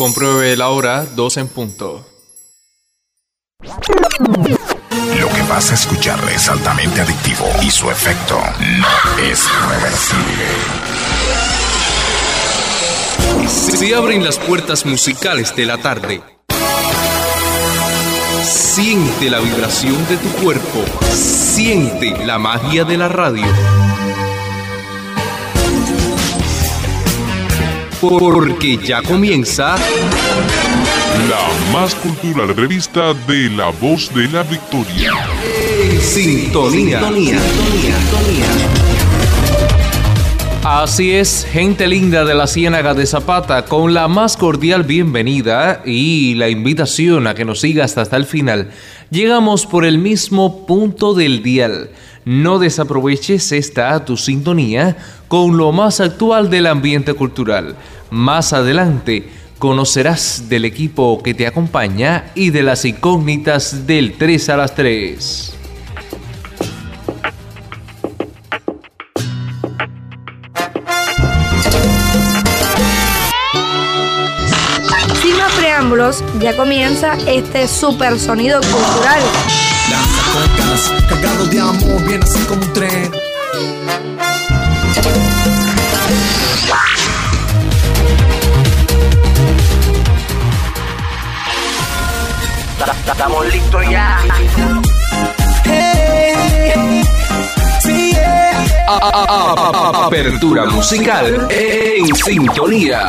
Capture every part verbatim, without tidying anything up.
Compruebe la hora, dos en punto. Lo que vas a escuchar es altamente adictivo y su efecto no es reversible. Se abren las puertas musicales de la tarde. Siente la vibración de tu cuerpo. Siente la magia de la radio. Porque ya comienza la más cultural revista de La Voz de la Victoria. En sintonía. Sintonía. Sintonía. Así es, gente linda de la Ciénaga de Zapata, con la más cordial bienvenida y la invitación a que nos sigas hasta el final. Llegamos por el mismo punto del dial. No desaproveches esta tu sintonía con lo más actual del ambiente cultural. Más adelante conocerás del equipo que te acompaña y de las incógnitas del tres a las tres. Sin más preámbulos, ya comienza este super sonido cultural. Lanza cocas, cargado de amor, viene así como un tren. Estamos listos ya. Hey, sí, yeah. A- a- a- a- Apertura musical en sintonía.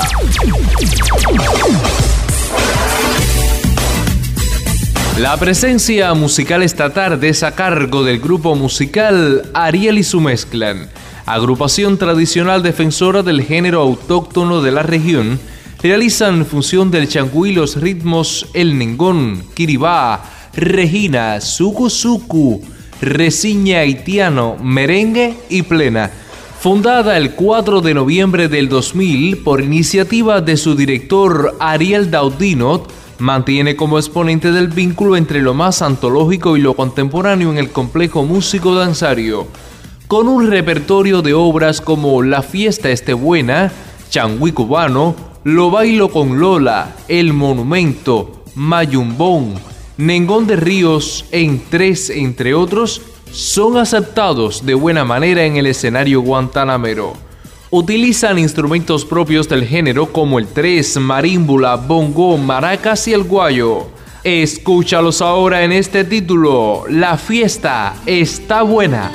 La presencia musical esta tarde es a cargo del grupo musical Ariel y su Mezclan, agrupación tradicional defensora del género autóctono de la región. Realizan función del changüí, los ritmos el nengón, kiribá, regina, suku suku, resiña haitiano, merengue y plena. Fundada el cuatro de noviembre del dos mil por iniciativa de su director Ariel Daudinot, mantiene como exponente del vínculo entre lo más antológico y lo contemporáneo en el complejo músico danzario, con un repertorio de obras como La fiesta esté buena, Changüí cubano, Lo bailo con Lola, El monumento, Mayumbón, Nengón de Ríos, en tres, entre otros, son aceptados de buena manera en el escenario guantanamero. Utilizan instrumentos propios del género como el tres, marímbula, bongo, maracas y el guayo. Escúchalos ahora en este título, La fiesta está buena.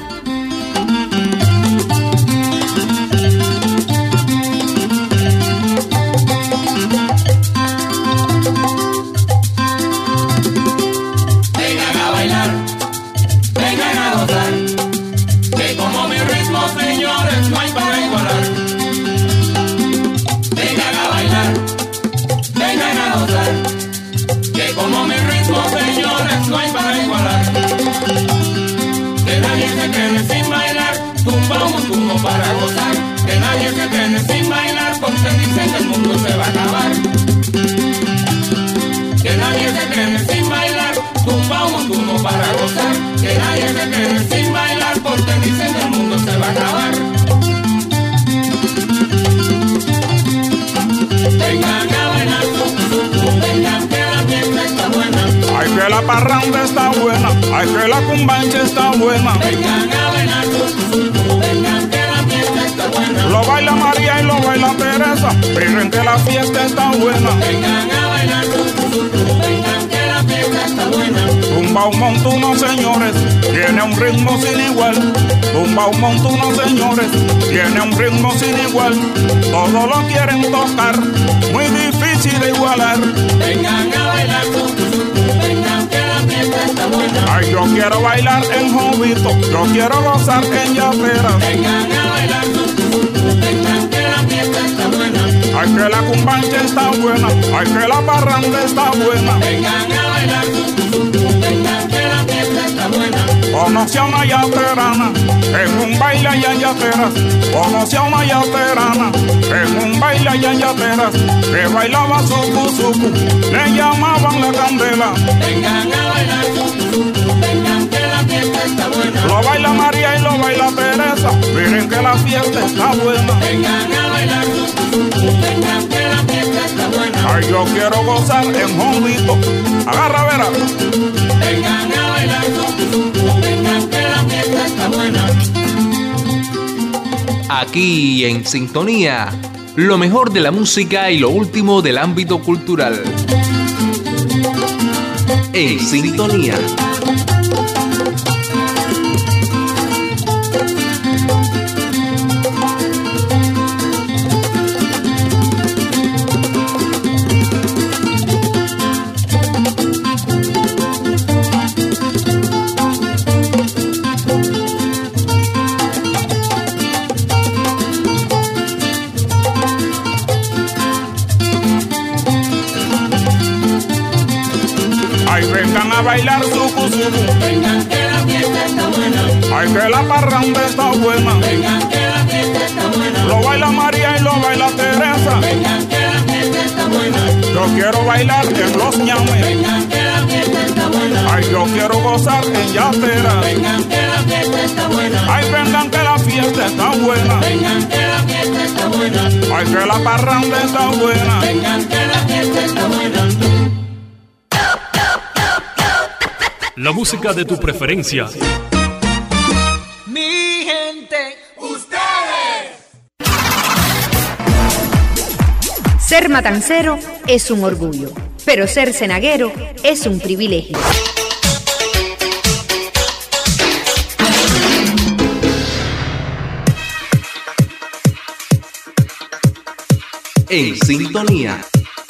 Para gozar, que nadie se quede sin bailar, porque dicen que el mundo se va a acabar. Que nadie se quede sin bailar, tumba un montuno para gozar. Que nadie se quede sin bailar, porque dicen que el mundo se va a acabar. Vengan a bailar, vengan que la fiesta está buena. Ay, que la parranda está buena, ay, que la cumbancha está buena. Vengan a bailar, vengan que la fiesta está buena. Lo baila María y lo baila Teresa, miren que la fiesta está buena. Vengan a bailar, vengan que la fiesta está buena. Tumba un montuno, señores, tiene un ritmo sin igual. Tumba un montuno, señores, tiene un ritmo sin igual. Todos lo quieren tocar, muy difícil de igualar. Vengan a bailar, vengan que la fiesta está buena. Ay, yo quiero bailar en Jovito, yo quiero gozar en Yateras. Vengan a bailar, vengan que la fiesta está buena. Ay, que la cumbancha está buena, ay, que la parranda está buena. Vengan a bailar, vengan que la fiesta está buena. Conocí a una yaterana en un baile allá en Yateras. Conocí a una yaterana en un baile allá en Yateras, que bailaba suku suku, le llamaban la candela. Vengan a bailar, vengan que la fiesta está buena. Lo baila María y lo baila Teresa, miren que la fiesta está buena. Vengan a bailar, vengan que la fiesta está buena. Ay, yo yo quiero gozar en Jondito. Agarra, vera. Vengan a bailar sucu, vengan que la fiesta está buena. Aquí en Sintonía, lo mejor de la música y lo último del ámbito cultural. En Sintonía. Vengan a bailar sucu sucu. Vengan que la fiesta está buena. Ay, que la parranda está buena. Vengan que la fiesta está buena. Lo baila María y lo baila Teresa. Vengan que la fiesta está buena. Yo quiero bailar en los ñames. Vengan que la fiesta está buena. Ay, yo quiero gozar en Yatera. Vengan que la fiesta está buena. Ay, vengan que la fiesta está buena. Vengan que la fiesta está buena. Ay, que la parranda está buena. Vengan que la fiesta está buena. La música de tu preferencia. Mi gente, ¡Ustedes! Ser matancero es un orgullo, pero ser cenaguero es un privilegio. En Sintonía.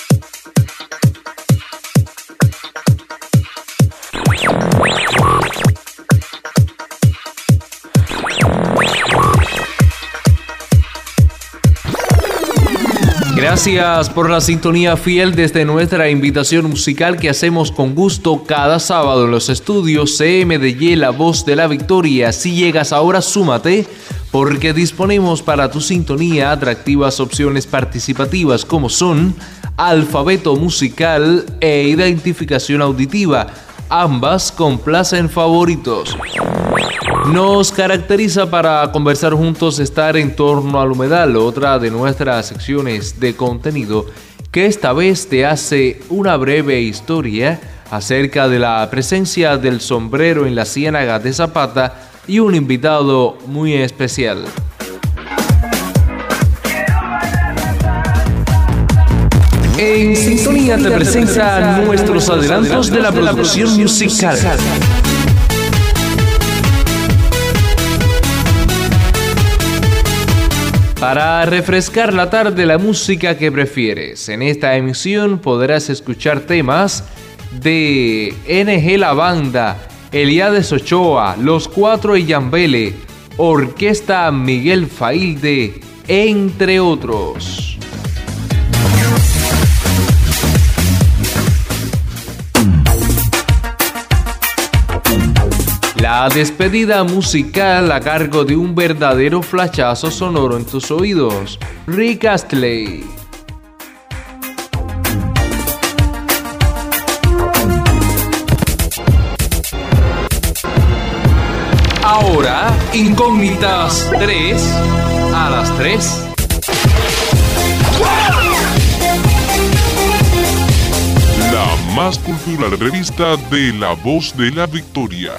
Gracias por la sintonía fiel desde nuestra invitación musical que hacemos con gusto cada sábado en los estudios C M D Y, La Voz de la Victoria. Si llegas ahora, súmate, porque disponemos para tu sintonía atractivas opciones participativas como son alfabeto musical e identificación auditiva. Ambas complacen favoritos. Nos caracteriza para conversar juntos estar en torno al humedal, otra de nuestras secciones de contenido que esta vez te hace una breve historia acerca de la presencia del sombrero en la Ciénaga de Zapata y un invitado muy especial. En Sintonía te presenta nuestros adelantos de la producción musical. Para refrescar la tarde, la música que prefieres. En esta emisión podrás escuchar temas de N G La Banda, Eliades Ochoa, Los Cuatro y Yambele, Orquesta Miguel Failde, entre otros. La despedida musical a cargo de un verdadero flashazo sonoro en tus oídos. Rick Astley. Ahora, Incógnitas tres a las tres. La más cultural revista de La Voz de la Victoria.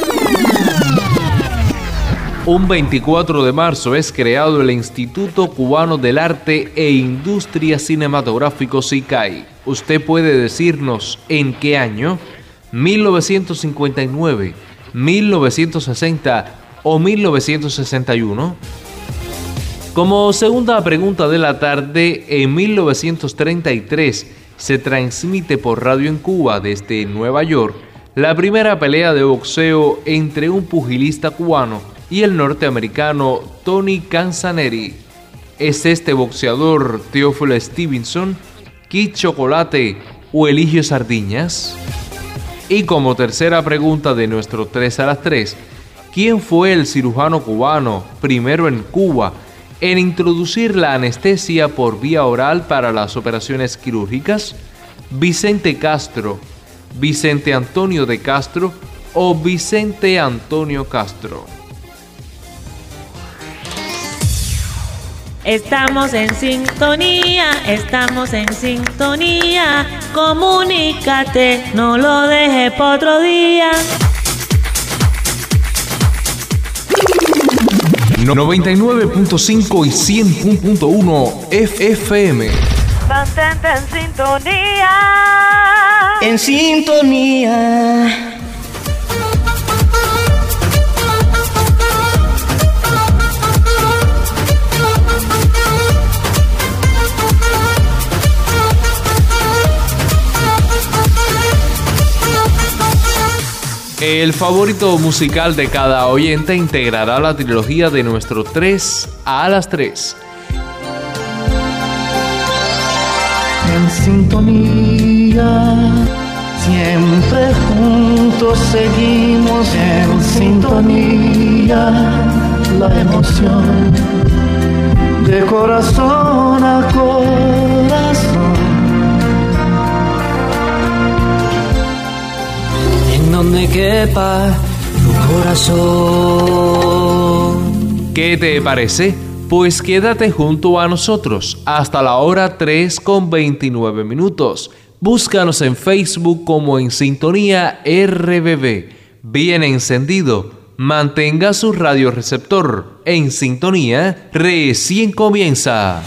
Un veinticuatro de marzo es creado el Instituto Cubano del Arte e Industria Cinematográficos I C A I. ¿Usted puede decirnos en qué año? ¿mil novecientos cincuenta y nueve, mil novecientos sesenta o mil novecientos sesenta y uno? Como segunda pregunta de la tarde, en mil novecientos treinta y tres se transmite por radio en Cuba desde Nueva York la primera pelea de boxeo entre un pugilista cubano y el norteamericano Tony Canzaneri. ¿Es este boxeador Teófilo Stevenson, Kid Chocolate o Eligio Sardiñas? Y como tercera pregunta de nuestro tres a las tres, ¿quién fue el cirujano cubano primero en Cuba en introducir la anestesia por vía oral para las operaciones quirúrgicas? ¿Vicente Castro, Vicente Antonio de Castro o Vicente Antonio Castro? Estamos en sintonía, estamos en sintonía. Comunícate, no lo dejes para otro día. noventa y nueve punto cinco y cien punto uno F M. Mantente en sintonía. En sintonía. El favorito musical de cada oyente integrará la trilogía de nuestro tres a las tres. En sintonía, siempre juntos seguimos. En sintonía, la emoción de corazón a corazón. En donde quepa tu corazón. ¿Qué te parece? Pues quédate junto a nosotros hasta la hora tres con veintinueve minutos. Búscanos en Facebook como En Sintonía R B B. Bien encendido, mantenga su radioreceptor. En Sintonía recién comienza.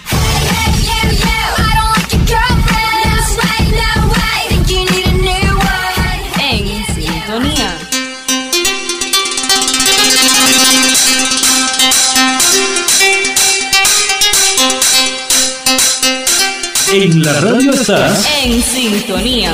En la radio estás en sintonía.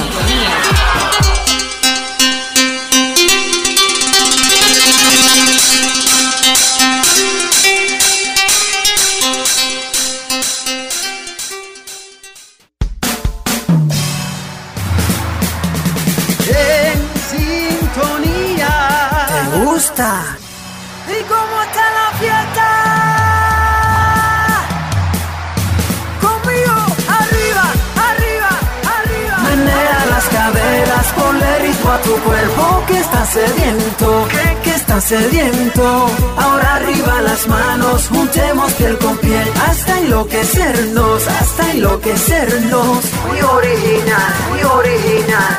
En sintonía. ¿Te gusta? ¿Y cómo está la fiesta? Ponle ritmo a tu cuerpo que está sediento, que, que está sediento. Ahora arriba las manos, juntemos piel con piel, hasta enloquecernos, hasta enloquecernos. Muy original, muy original.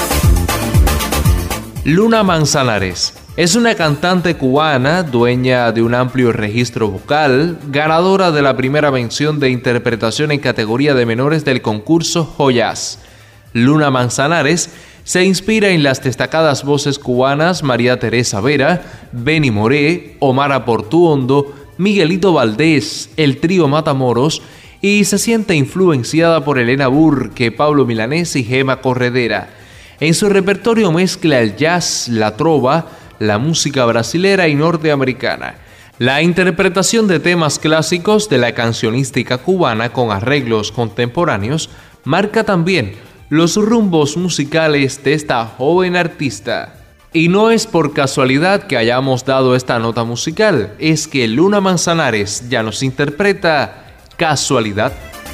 Luna Manzanares es una cantante cubana, dueña de un amplio registro vocal, ganadora de la primera mención de interpretación en categoría de menores del concurso Joyas. Luna Manzanares se inspira en las destacadas voces cubanas María Teresa Vera, Benny Moré, Omar Aportuondo, Miguelito Valdés, el trío Matamoros, y se siente influenciada por Elena Burke, Pablo Milanés y Gema Corredera. En su repertorio mezcla el jazz, la trova, la música brasilera y norteamericana. La interpretación de temas clásicos de la cancionística cubana con arreglos contemporáneos marca también los rumbos musicales de esta joven artista. Y no es por casualidad que hayamos dado esta nota musical, es que Luna Manzanares ya nos interpreta Casualidad.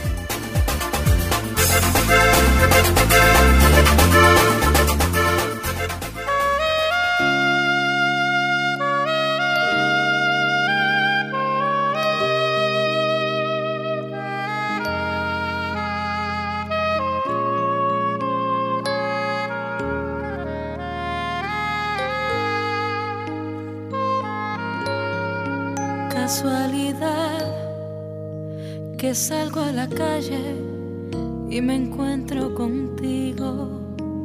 Casualidad que salgo a la calle y me encuentro contigo.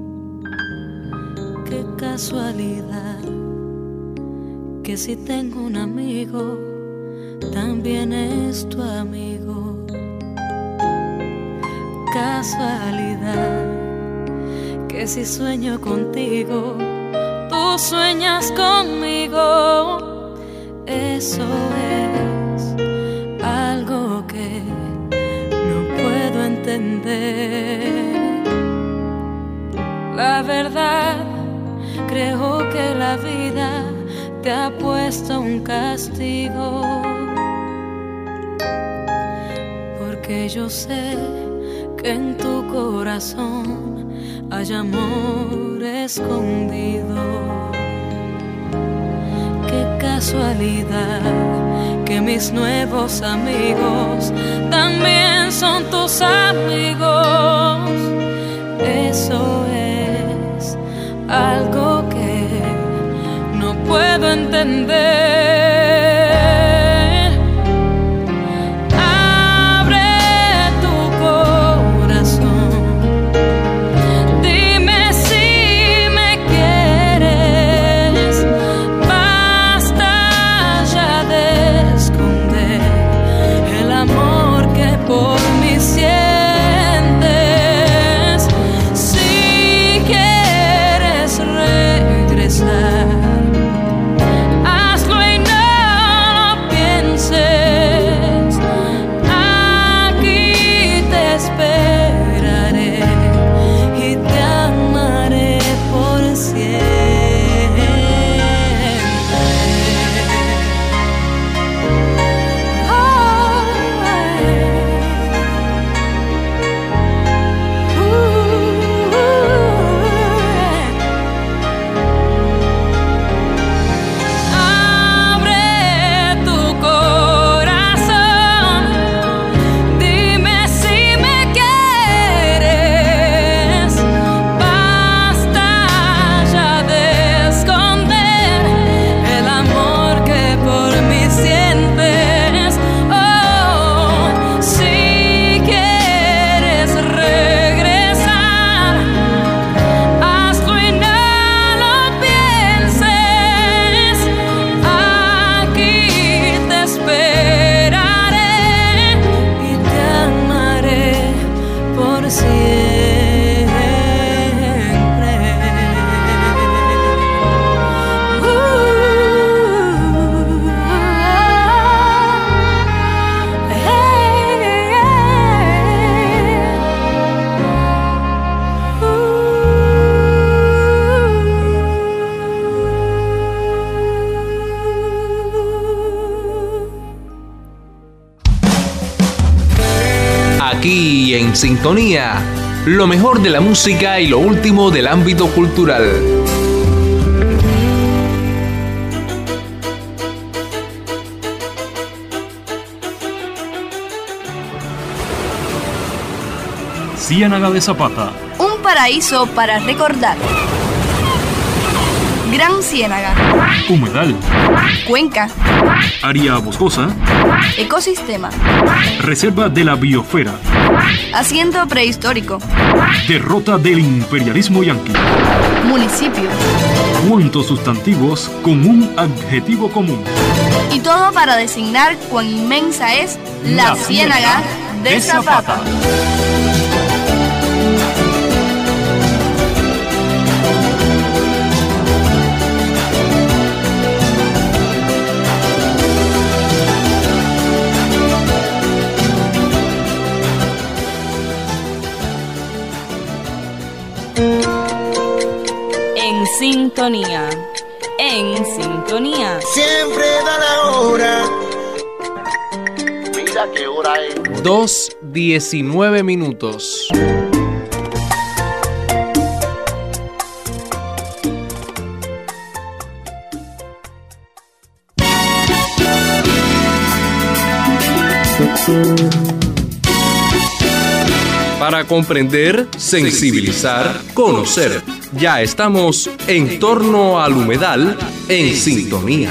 Qué casualidad que si tengo un amigo también es tu amigo. Casualidad que si sueño contigo tú sueñas conmigo. Eso es algo que no puedo entender. La verdad, creo que la vida te ha puesto un castigo, porque yo sé que en tu corazón hay amor escondido. Qué casualidad que mis nuevos amigos también son tus amigos. Eso es algo que no puedo entender. Aquí en Sintonía, lo mejor de la música y lo último del ámbito cultural. Ciénaga de Zapata. Un paraíso para recordar. Gran Ciénaga. Humedal. Cuenca. Área boscosa. Ecosistema. Reserva de la biosfera. Asiento prehistórico. Derrota del imperialismo yanqui. Municipio. Cuantos sustantivos con un adjetivo común. Y todo para designar cuán inmensa es la, la Ciénaga de, de Zapata. Zapata. En sintonía, en sintonía. Siempre da la hora. Mira qué hora es. dos diecinueve minutos. Para comprender, sensibilizar, conocer. Ya estamos en torno al humedal en sintonía.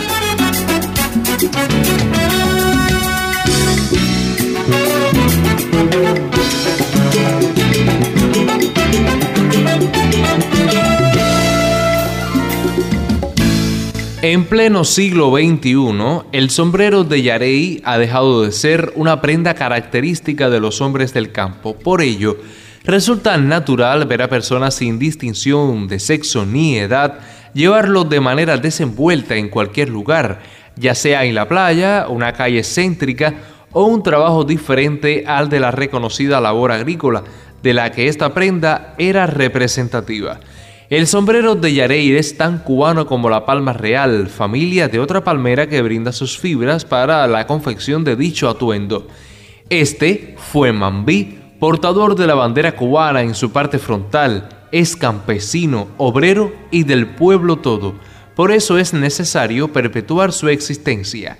En pleno siglo veintiuno, el sombrero de Yarey ha dejado de ser una prenda característica de los hombres del campo. Por ello, resulta natural ver a personas sin distinción de sexo ni edad llevarlo de manera desenvuelta en cualquier lugar, ya sea en la playa, una calle céntrica o un trabajo diferente al de la reconocida labor agrícola, de la que esta prenda era representativa. El sombrero de Yarey es tan cubano como la palma real, familia de otra palmera que brinda sus fibras para la confección de dicho atuendo. Este fue Mambí, portador de la bandera cubana en su parte frontal, es campesino, obrero y del pueblo todo. Por eso es necesario perpetuar su existencia.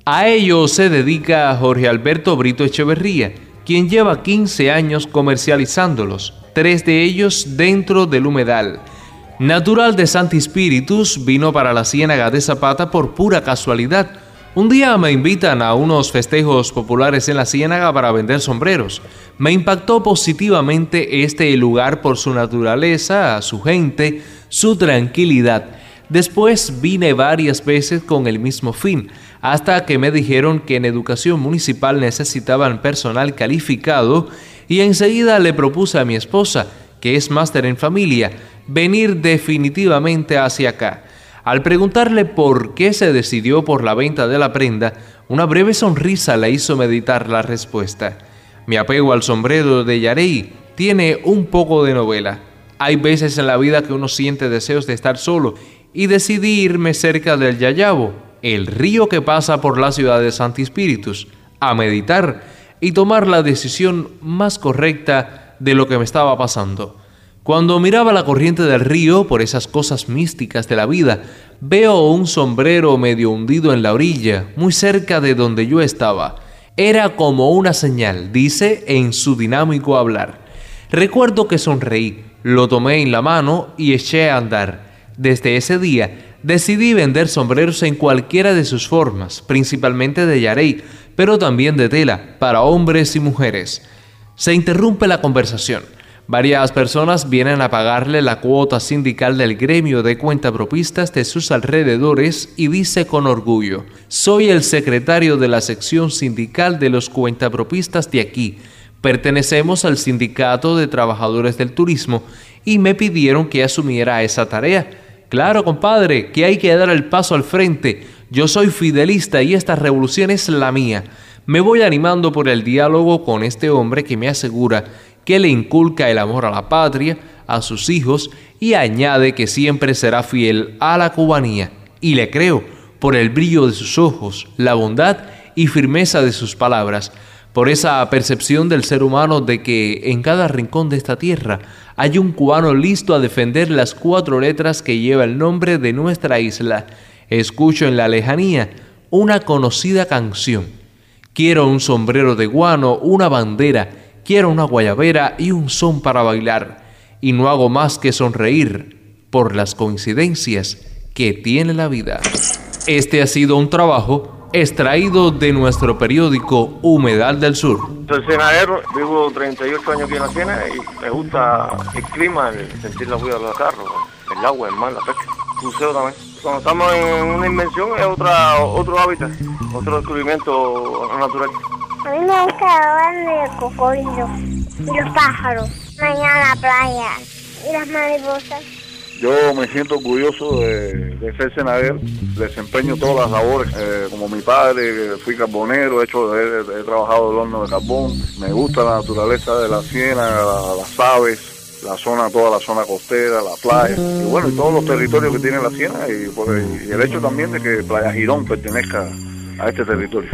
A ello se dedica Jorge Alberto Brito Echeverría, quien lleva quince años comercializándolos, tres de ellos dentro del humedal. Natural de Santi Spíritus, vino para la Ciénaga de Zapata por pura casualidad. Un día me invitan a unos festejos populares en la Ciénaga para vender sombreros. Me impactó positivamente este lugar por su naturaleza, su gente, su tranquilidad. Después vine varias veces con el mismo fin, hasta que me dijeron que en educación municipal necesitaban personal calificado y enseguida le propuse a mi esposa, que es máster en familia, venir definitivamente hacia acá. Al preguntarle por qué se decidió por la venta de la prenda, una breve sonrisa le hizo meditar la respuesta. Mi apego al sombrero de Yarey tiene un poco de novela. Hay veces en la vida que uno siente deseos de estar solo y decidí irme cerca del Yayabo, el río que pasa por la ciudad de Santi Spíritus, a meditar y tomar la decisión más correcta de lo que me estaba pasando. Cuando miraba la corriente del río por esas cosas místicas de la vida, veo un sombrero medio hundido en la orilla, muy cerca de donde yo estaba. Era como una señal, dice en su dinámico hablar. Recuerdo que sonreí, lo tomé en la mano y eché a andar. Desde ese día decidí vender sombreros en cualquiera de sus formas, principalmente de Yarey, pero también de tela, para hombres y mujeres. Se interrumpe la conversación. Varias personas vienen a pagarle la cuota sindical del gremio de cuentapropistas de sus alrededores y dice con orgullo: soy el secretario de la sección sindical de los cuentapropistas de aquí. Pertenecemos al sindicato de trabajadores del turismo y me pidieron que asumiera esa tarea. Claro, compadre, que hay que dar el paso al frente. Yo soy fidelista y esta revolución es la mía. Me voy animando por el diálogo con este hombre que me asegura que le inculca el amor a la patria, a sus hijos y añade que siempre será fiel a la cubanía. Y le creo por el brillo de sus ojos, la bondad y firmeza de sus palabras, por esa percepción del ser humano de que en cada rincón de esta tierra hay un cubano listo a defender las cuatro letras que lleva el nombre de nuestra isla. Escucho en la lejanía una conocida canción. Quiero un sombrero de guano, una bandera, quiero una guayabera y un son para bailar. Y no hago más que sonreír por las coincidencias que tiene la vida. Este ha sido un trabajo extraído de nuestro periódico Humedal del Sur. Soy cenadero, vivo treinta y ocho años aquí en la Ciénaga y me gusta el clima, el sentir la vida de los carros, el agua, el mar, la pesca, buceo también. Cuando estamos en una invención es otra, otro hábitat, otro descubrimiento natural. A mí me gusta el cocodrilo y los pájaros, mañana la playa y las mariposas. Yo me siento orgulloso de, de ser cenadero, desempeño todas las labores, eh, como mi padre, fui carbonero, he, hecho, he, he trabajado el horno de carbón, me gusta la naturaleza de la ciénaga, la, las aves, la zona, toda la zona costera, la playa, y bueno, y todos los territorios que tiene la ciénaga, y, por el, y el hecho también de que Playa Girón pertenezca a este territorio.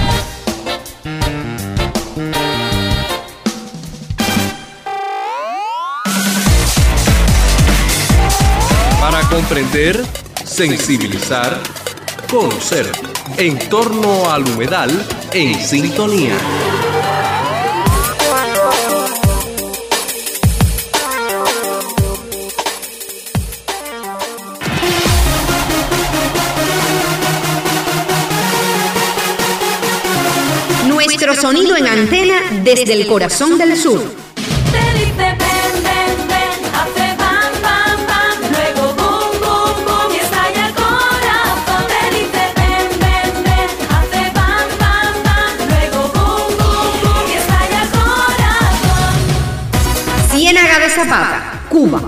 Para comprender, sensibilizar, conocer. En torno al humedal, en sintonía. Nuestro sonido en antena desde el corazón del sur. Ciénaga de Zapata, Cuba.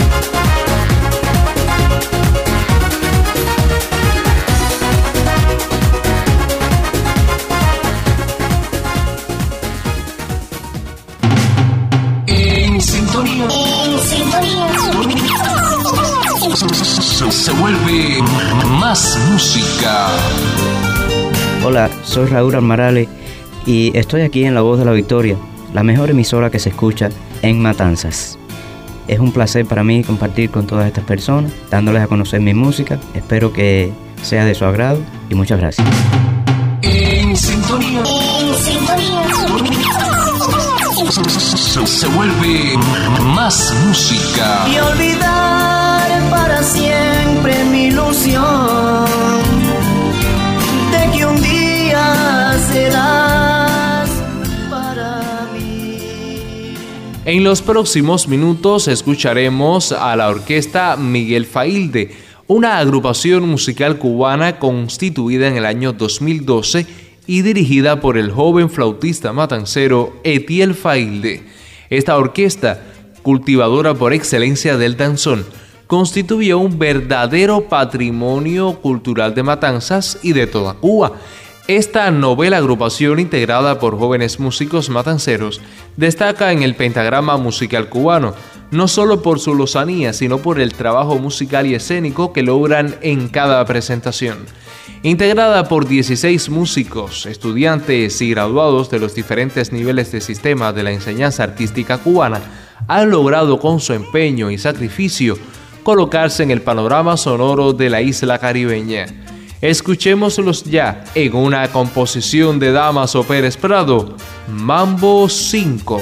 En sintonía. En sintonía. Se, se vuelve más música. Hola, soy Raúl Almarale y estoy aquí en La Voz de la Victoria, la mejor emisora que se escucha en Matanzas. Es un placer para mí compartir con todas estas personas, dándoles a conocer mi música. Espero que sea de su agrado y muchas gracias. sintonía. En sintonía. Se, se vuelve más música. Y olvidar para siempre mi ilusión de que un día serás para mí. En los próximos minutos escucharemos a la orquesta Miguel Failde, una agrupación musical cubana constituida en el año dos mil doce y dirigida por el joven flautista matancero Etiel Failde. Esta orquesta, cultivadora por excelencia del danzón, constituye un verdadero patrimonio cultural de Matanzas y de toda Cuba. Esta novela agrupación, integrada por jóvenes músicos matanceros, destaca en el pentagrama musical cubano, no solo por su lozanía, sino por el trabajo musical y escénico que logran en cada presentación. Integrada por dieciséis músicos, estudiantes y graduados de los diferentes niveles de sistema de la enseñanza artística cubana, han logrado con su empeño y sacrificio colocarse en el panorama sonoro de la isla caribeña. Escuchémoslos ya en una composición de Damaso Pérez Prado, Mambo cinco.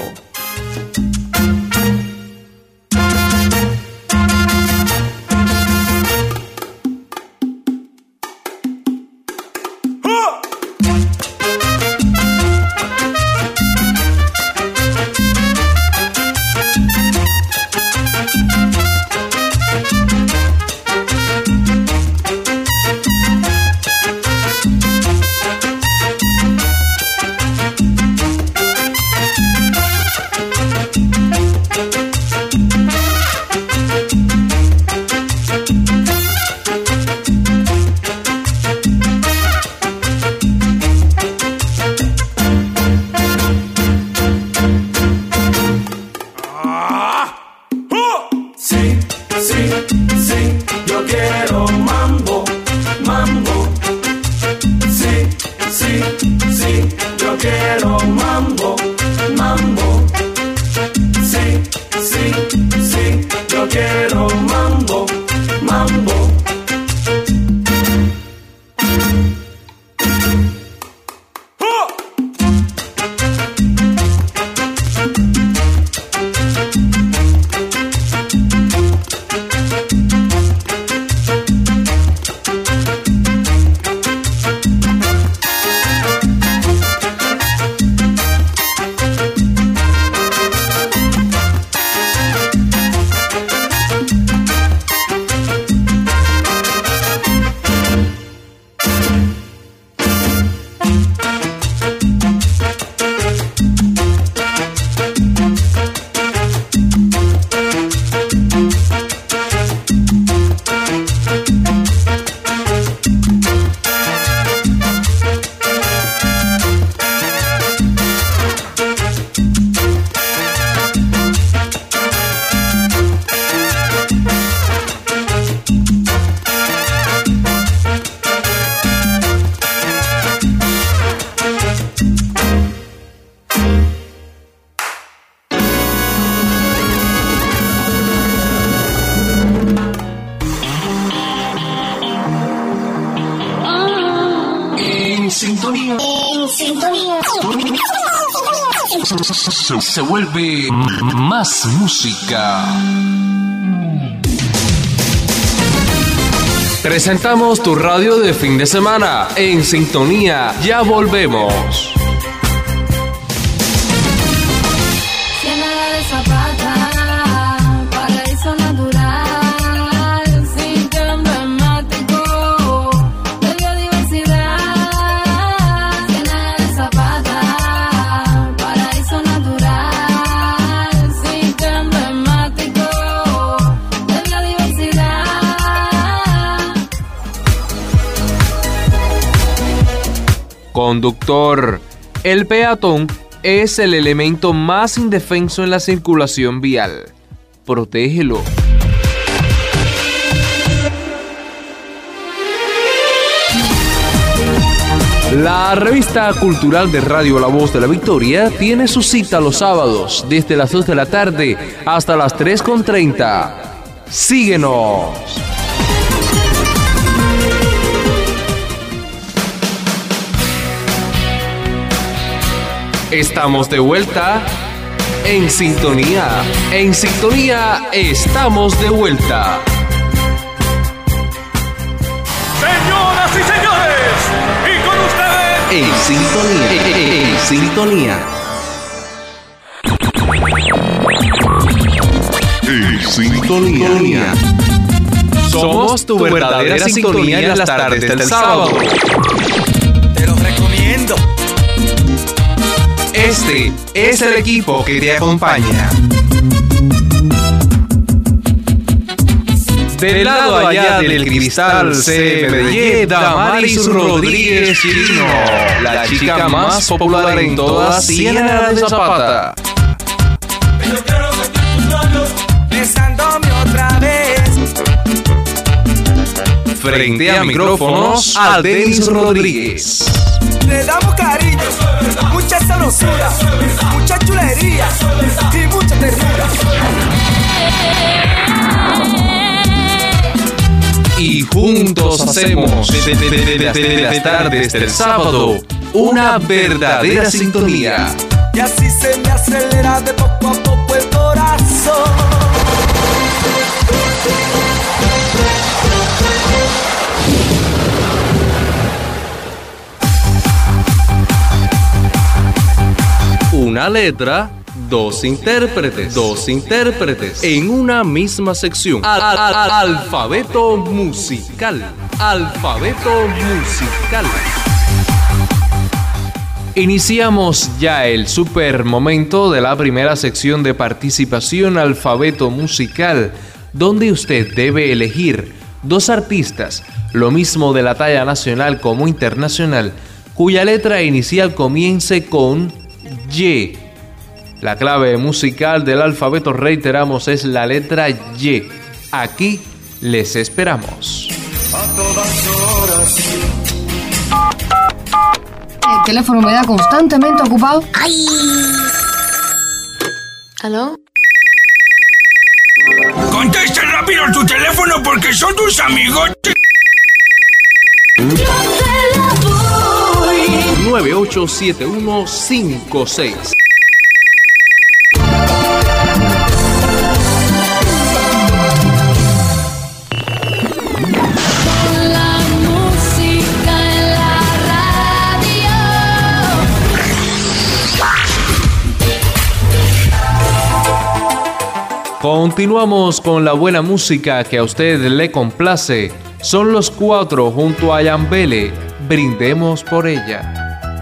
sintonía. En sintonía. Se, se vuelve más música. Presentamos tu radio de fin de semana. En sintonía. Ya volvemos. Conductor. El peatón es el elemento más indefenso en la circulación vial. Protégelo. La revista cultural de Radio La Voz de la Victoria tiene su cita los sábados desde las dos de la tarde hasta las tres con treinta. Síguenos. Estamos de vuelta en sintonía. En sintonía estamos de vuelta. Señoras y señores, y con ustedes En sintonía. En sintonía. En sintonía. Somos tu verdadera sintonía en las tardes del sábado. Te lo recomiendo. Este es el equipo que te acompaña. Del lado allá del cristal C M D Y, Damaris Rodríguez Chirino, la chica más popular en toda Ciénaga de Zapata. Pero quiero sentir tus labios besándome otra vez. Frente a micrófonos, a Denis Rodríguez. Le damos cariño, mucha sabrosura, mucha chulería y mucha ternura. Y juntos hacemos de, de, de, de, de las tardes del sábado una verdadera sintonía. Y así se me acelera de poco a poco el corazón. Una letra, dos intérpretes, dos intérpretes en una misma sección. Al, al, al, alfabeto musical, alfabeto musical. Iniciamos ya el super momento de la primera sección de participación alfabeto musical, donde usted debe elegir dos artistas, lo mismo de la talla nacional como internacional, cuya letra inicial comience con Y. La clave musical del alfabeto, reiteramos, es la letra Y. Aquí les esperamos. A todas horas. El teléfono me da constantemente ocupado. ¡Ay! ¿Aló? Contesta rápido tu teléfono porque son tus amigos. nueve ocho siete uno cinco seis. La música en la radio. Continuamos con la buena música que a usted le complace. Son los cuatro junto a Yambele. Brindemos por ella.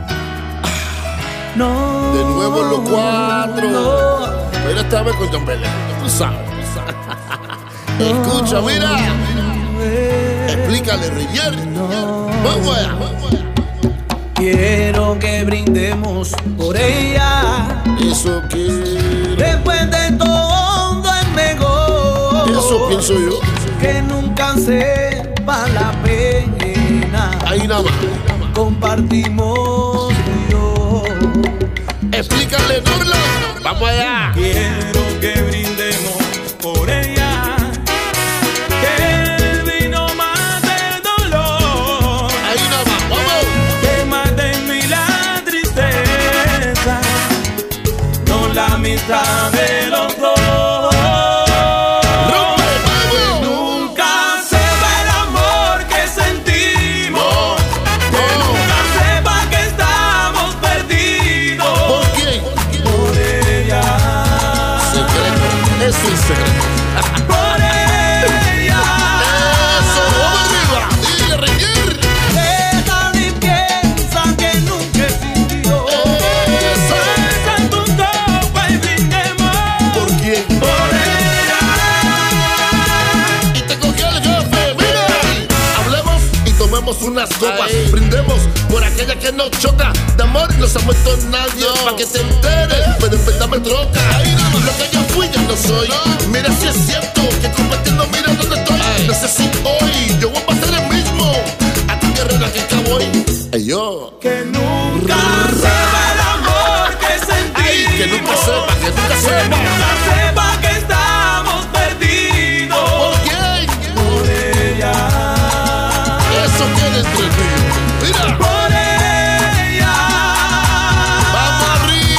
No, de nuevo los cuatro. No. Pero esta vez con John Belén, tú sabes. Escucha, mira. Explícale, Rivier. Vamos allá, vamos allá. Quiero que brindemos por ella. Eso quiero. Después de todo es mejor. Eso pienso yo. Que nunca sepa la pena. Ahí nada más. Compartimos tú y yo. Explícale, Norla. Vamos allá. Quiero que brindemos por ella. Que vino más del dolor. Ahí nada más, vamos. Que mate en mí la tristeza. No la mitad de los dos. Por ella. Eso, vamos arriba. Dile, Reñir. Deja y piensa que nunca existió. Eso. Pasa en tu copa y brindemos. ¿Por quién? Por ella. Y te cogió el jefe. Mira. Hablemos y tomemos unas copas. Ay. Brindemos por aquella que nos choca. De amor no se ha muerto nadie. No. Pa' que te enteres. Pero en verdad me troca. Ay, no. Lo que yo fui ya no soy. No. Mira si es cierto que compartiendo mira dónde estoy. Ay. No sé si hoy yo voy a pasar el mismo. A tu guerrera que acabo hoy. Ay, yo. Que nunca sepa el amor que sentimos. Ay, que nunca sepa, que nunca Que sepa. nunca sepa que estamos perdidos. ¿Por quién? Por ella. Eso queda entre mí. Mira. Por ella. Vamos arriba.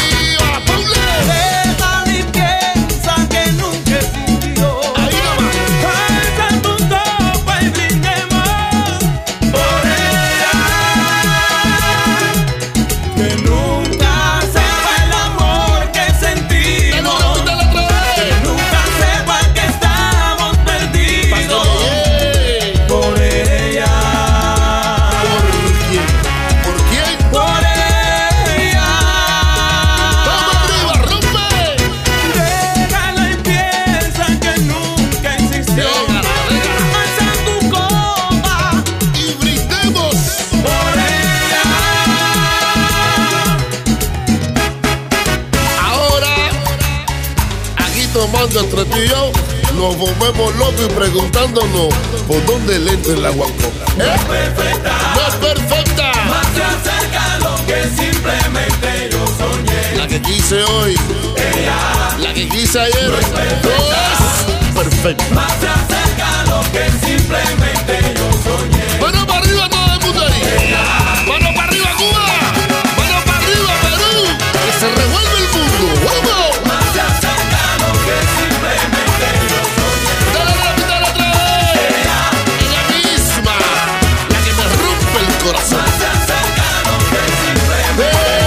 tomando entre tú y yo, nos volvemos locos y preguntándonos por dónde le entra el agua coca. No es perfecta, no es perfecta, más se acerca a lo que simplemente yo soñé. La que quise hoy, ella, la que quise ayer, no es perfecta, no es perfecta. Más se acerca a lo que simplemente yo soñé. Mano para arriba todo el mundo ahí. Ella, mano para arriba Cuba, mano para arriba Perú, que se revuelve el mundo. ¡Vamos! Más se acerca a lo que simplemente yo soñé. Dale, dale, dale otra vez. Ella, ella misma, la que me rompe el corazón. Más se acerca a lo que simplemente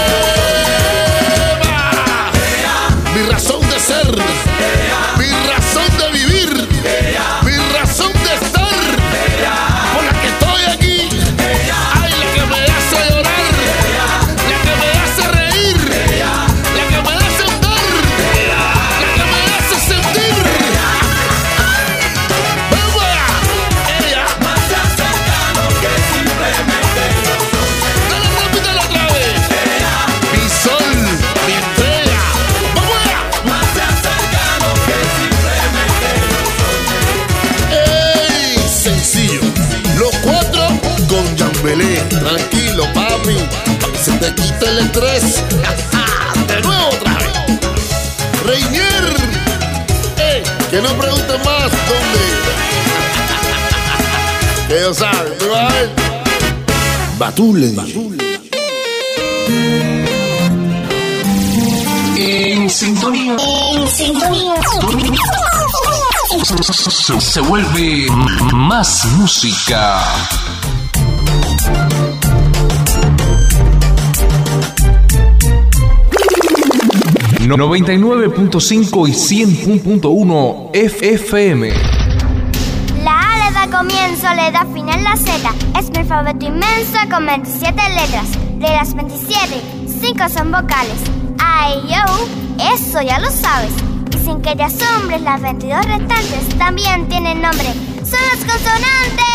mi razón de ser, ella, mi razón de vivir, ella, mi razón de estar, ella, por la que estoy aquí, ella, ay, la que me hace llorar, ella, la que me hace reír, ella, la que me hace andar, ella, la que me hace sentir, ella, vamos allá, ella, más se acerca a lo que simplemente yo soñé. Dale, repítelo otra vez, ella, mi sol, mi estrella, vamos allá. Más se acerca a lo que simplemente yo soñé. ¡Ey! Sencillo. Los cuatro con Jambelé. Tranquilo, papi, para que se te quite el estrés. De nuevo otra vez. Reinier. ¡Ey! Que no pregunten más dónde. Que ellos saben. ¿Tú vas a ver? Batule. En sintonía. En sintonía. Se, se vuelve más música. noventa y nueve punto cinco y cien punto uno F M. La A le da comienzo, le da final la Z. Es mi alfabeto inmenso con veintisiete letras. De las veintisiete, cinco son vocales. A, E, I, O, eso ya lo sabes. Y sin que te asombres, las veintidós restantes también tienen nombre. ¡Son las consonantes!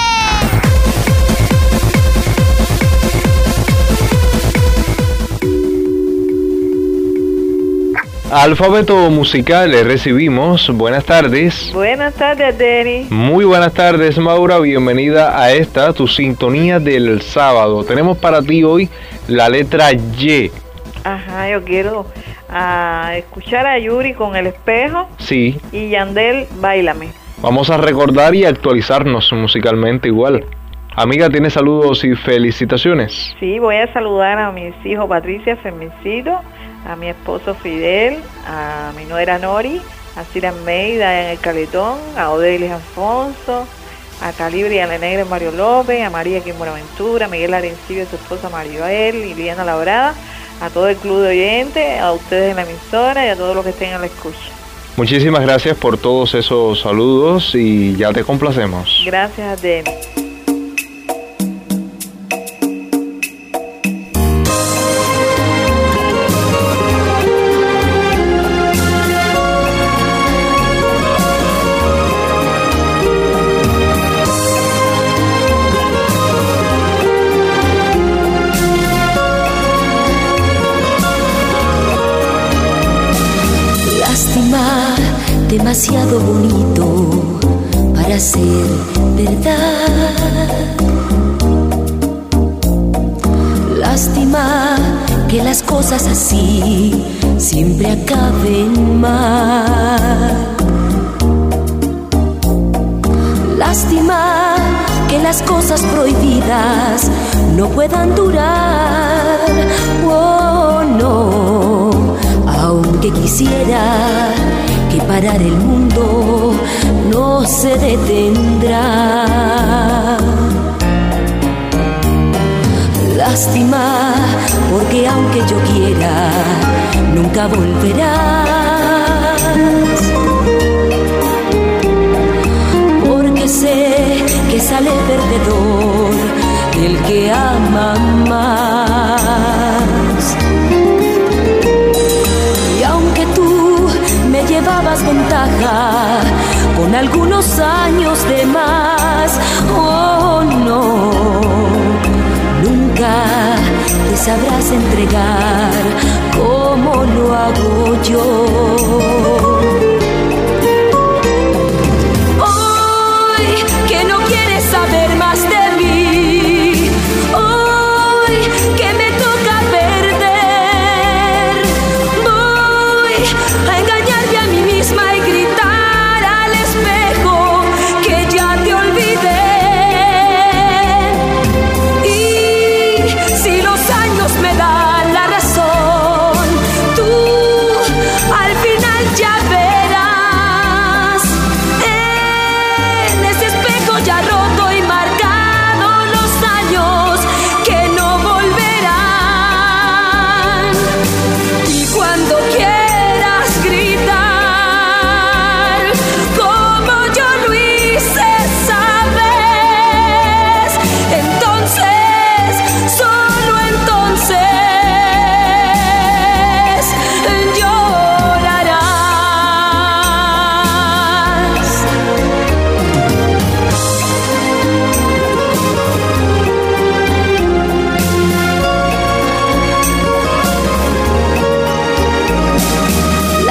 Alfabeto musical, le recibimos. Buenas tardes. Buenas tardes, Denis. Muy buenas tardes, Maura. Bienvenida a esta, tu sintonía del sábado. Tenemos para ti hoy la letra Y. Ajá, yo quiero uh, escuchar a Yuri con El Espejo. Sí. Y Yandel, Báilame. Vamos a recordar y actualizarnos musicalmente igual. Amiga, ¿tienes saludos y felicitaciones? Sí, voy a saludar a mis hijos Patricia, Fermincito, a mi esposo Fidel, a mi nuera Nori, a Cira Almeida en el Caletón, a Odelis Alfonso, a Calibre y a la Negra Mario López, a María Kim Buenaventura, a Miguel Arencibio y su esposa Maribel, Liliana Labrada, a todo el club de oyentes, a ustedes en la emisora y a todos los que estén en la escucha. Muchísimas gracias por todos esos saludos y ya te complacemos. Gracias, Denis. Demasiado bonito para ser verdad. Lástima que las cosas así siempre acaben mal. Lástima que las cosas prohibidas no puedan durar. Oh, no, aunque quisiera que parar el mundo no se detendrá. Lástima, porque aunque yo quiera, nunca volverás. Porque sé que sale perdedor el que ama más. Y aunque tú me llevabas ventaja con algunos años de más, oh no, nunca te sabrás entregar como lo hago yo.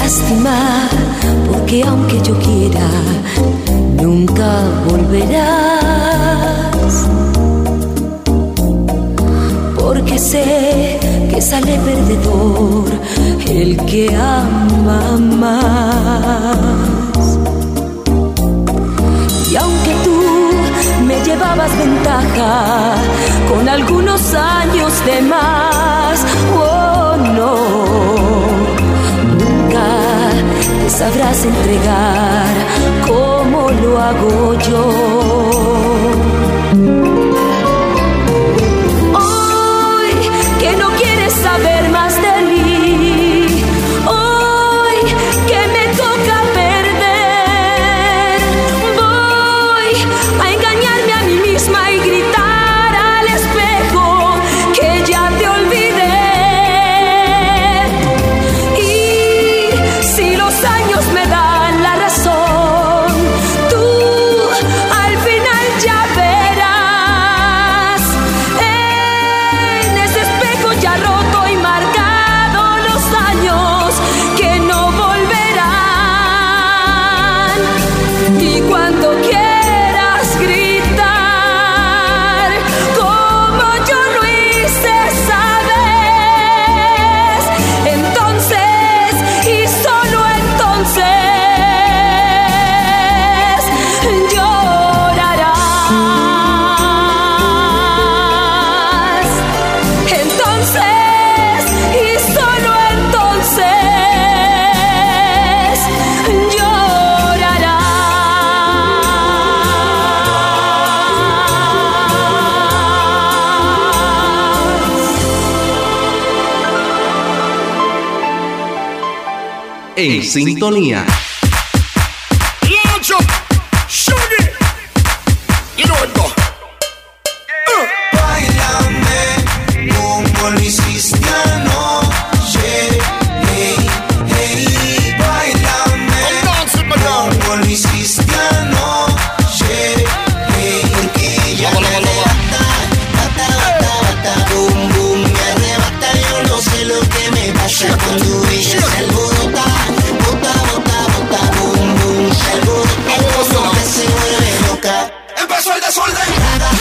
lástima, porque aunque yo quiera, nunca volverás. Porque sé que sale perdedor el que ama más. Y aunque tú me llevabas ventaja con algunos años de más, oh no, nunca te sabrás entregar como lo hago yo. Hoy que no quieres saber más de mí, hoy que me toca perder, voy a engañarme a mí misma y gritar al espejo que ya te olvidé. Y si los años me dan la razón, tú al final ya verás en ese espejo ya roto y marcado los años que no volverán. Y cuando quieras gritar como yo lo hice esa vez, entonces y solo entonces llorarás. Entonces y solo entonces llorarás. En sintonía. Launch up, shoot it. You know it, go. Báilame como lo hiciste anoche. Hey, hey, báilame como lo hiciste anoche. Hey, porque ella me arrebata, bata, bata, bata, boom, boom, me arrebata. Yo no sé lo que me pasa cuando ella se alborota, bota, bota, bota, boom, boom, se alborota, como que se vuelve loca. Empezó el desorden.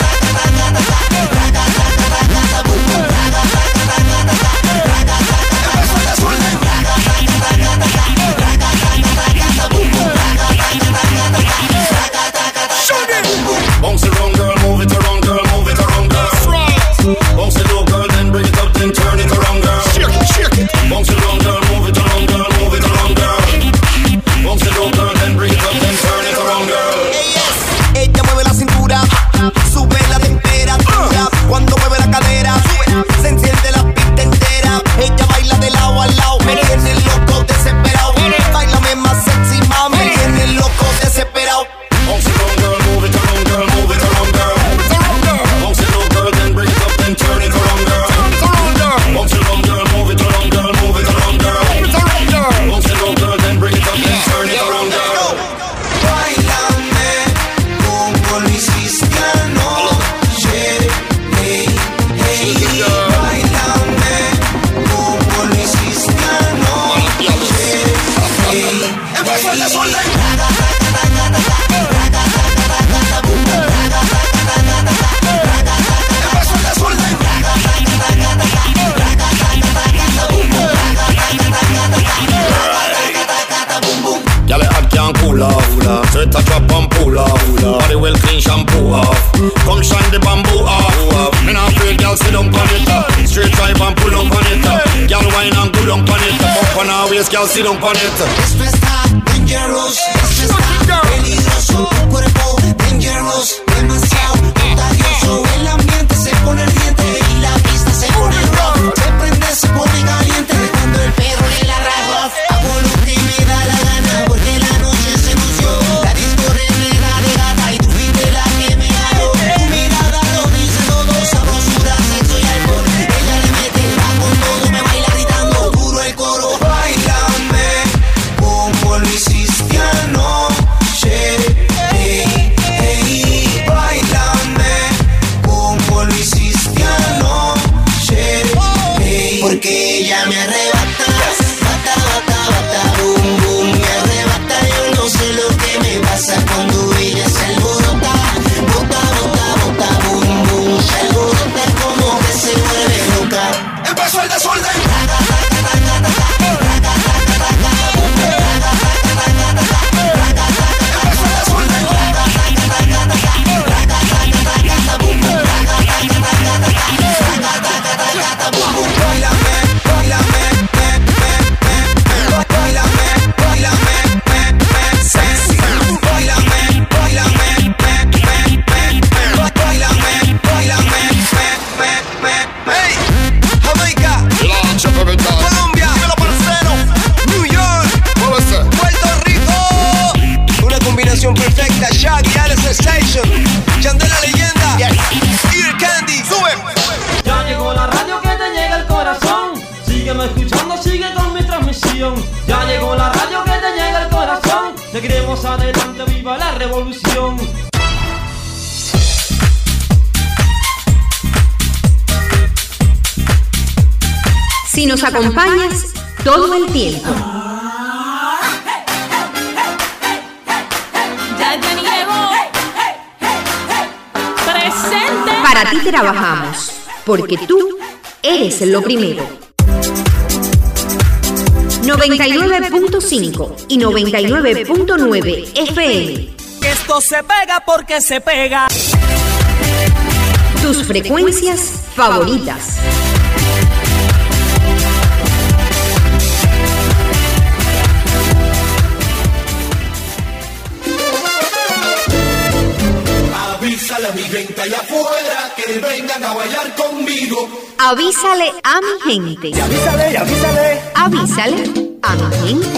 Bounce it around, girl, move it around, girl, move it around, girl. Bounce it low, girl, then bring it up, then turn it around, girl. Shake it, shake it. Bounce it around, girl, move it around, girl, move it around, girl. Bounce it low, girl, then bring it up, then turn it around, girl. Ella mueve la cintura, sube la temperatura. Cuando mueve la cadera, se enciende la pista entera. Ella baila de lado a lado, me tiene loco desesperado. Bailame más sexy, mami, me tiene loco desesperado. Bounce it around, girl, move it around, girl, move it around, girl. Bounce it low, girl, then bring it up, then turn it around, girl. Bounce it around, girl, move it around, girl, move it around, girl. Bounce it low, girl, then bring it up, then turn it around, girl. Báilame como lo hiciste anoche. Hey, hey, báilame como lo hiciste anoche. Hey, empezó el desorden. Y'all hot can't cool off. Sweat a drop and pull off. Body well clean shampoo off. Come shine the bamboo off. Me not afraid, y'all sit down on it. Straight drive and pull up on it. Y'all wine and go down on it. Up on our waist, y'all sit down on it. Esto está dangerous, esto está peligroso. Tu cuerpo dangerous, demasiado contagioso. El ambiente se pone ardiente y la pista se pone rough. Se prende, se pone caliente cuando el perro le la raja. Hago lo que me da la gana porque la noche se lució. La disco renega de gata y tú fuiste la que me ganó. Tu mirada lo dice todo, sabrosura, sexo y alcohol. Ella le mete, va con todo, me baila gritando duro el coro. Báilame como lo hiciste anoche. Hey, hey, báilame. seguiremos adelante, viva la revolución. Si nos acompañas todo el tiempo. Ya Jenny llegó. Presente. Para ti trabajamos, porque tú eres lo primero. noventa y nueve punto cinco y noventa y nueve punto nueve F M. Esto se pega porque se pega. Tus frecuencias favoritas. Avísale a mi gente allá afuera que vengan a bailar conmigo. Avísale a mi gente. Y avísale, y avísale. Avísale a mi gente.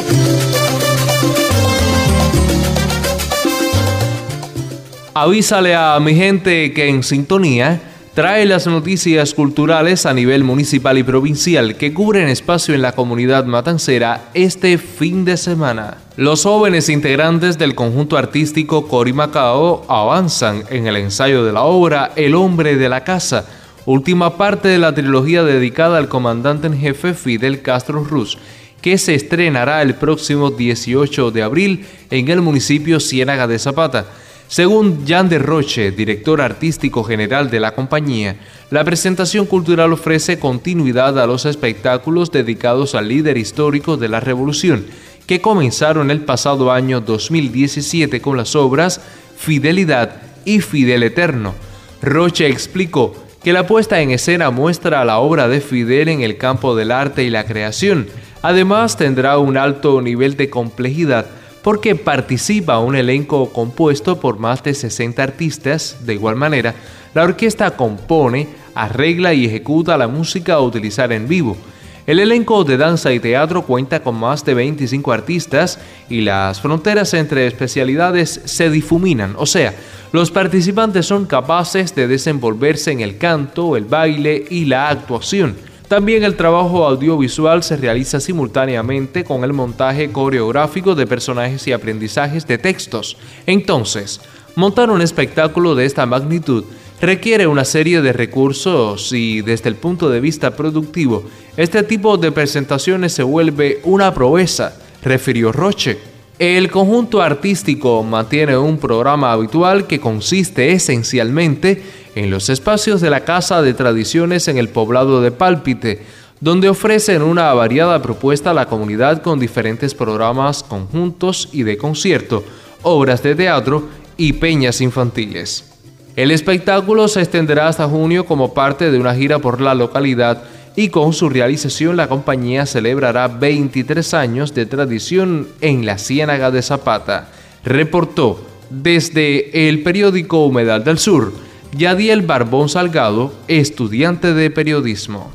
Avísale a mi gente que en sintonía trae las noticias culturales a nivel municipal y provincial que cubren espacio en la comunidad matancera este fin de semana. Los jóvenes integrantes del conjunto artístico Cori Macao avanzan en el ensayo de la obra El hombre de la casa, última parte de la trilogía dedicada al comandante en jefe Fidel Castro Ruz, que se estrenará el próximo dieciocho de abril en el municipio Ciénaga de Zapata. Según Jan de Roche, director artístico general de la compañía, la presentación cultural ofrece continuidad a los espectáculos dedicados al líder histórico de la revolución, que comenzaron el pasado año dos mil diecisiete con las obras Fidelidad y Fidel Eterno. Roche explicó que la puesta en escena muestra la obra de Fidel en el campo del arte y la creación. Además, tendrá un alto nivel de complejidad porque participa un elenco compuesto por más de sesenta artistas. De igual manera, la orquesta compone, arregla y ejecuta la música a utilizar en vivo. El elenco de danza y teatro cuenta con más de veinticinco artistas y las fronteras entre especialidades se difuminan, o sea, los participantes son capaces de desenvolverse en el canto, el baile y la actuación. También el trabajo audiovisual se realiza simultáneamente con el montaje coreográfico de personajes y aprendizajes de textos. Entonces, montar un espectáculo de esta magnitud requiere una serie de recursos y desde el punto de vista productivo, este tipo de presentaciones se vuelve una proeza, refirió Roche. El conjunto artístico mantiene un programa habitual que consiste esencialmente en los espacios de la Casa de Tradiciones en el poblado de Pálpite, donde ofrecen una variada propuesta a la comunidad con diferentes programas conjuntos y de concierto, obras de teatro y peñas infantiles. El espectáculo se extenderá hasta junio como parte de una gira por la localidad y con su realización la compañía celebrará veintitrés años de tradición en la Ciénaga de Zapata. Reportó desde el periódico Humedal del Sur, Yadiel Barbón Salgado, estudiante de periodismo.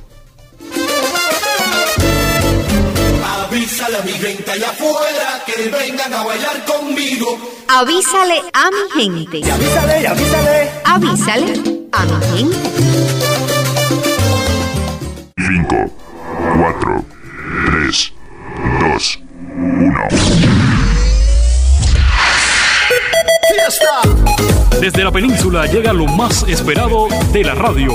Avísale a mi gente allá afuera que vengan a bailar conmigo. Avísale a mi gente. Y avísale, y avísale. Avísale a mi gente. cinco, cuatro, tres, dos, uno. ¡Fiesta! Desde la península llega lo más esperado de la radio.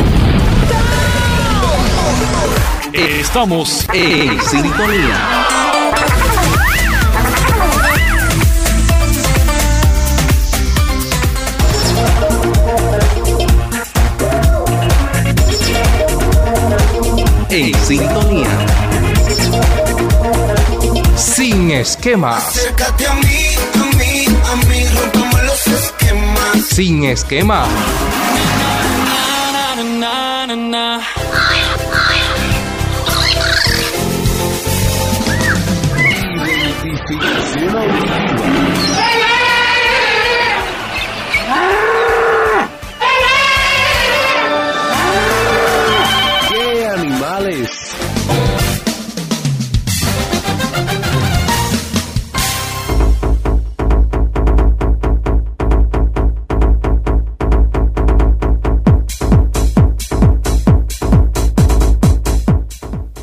Estamos en sintonía. En sintonía. Sin esquemas. Acércate a mí, a mí, a mí, rompamos los esquemas. Sin esquemas. Na, na, na, na. ¡Qué animales!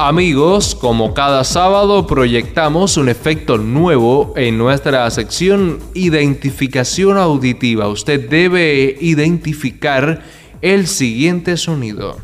Amigos, como cada sábado proyectamos un efecto nuevo en nuestra sección Identificación Auditiva. Usted debe identificar el siguiente sonido.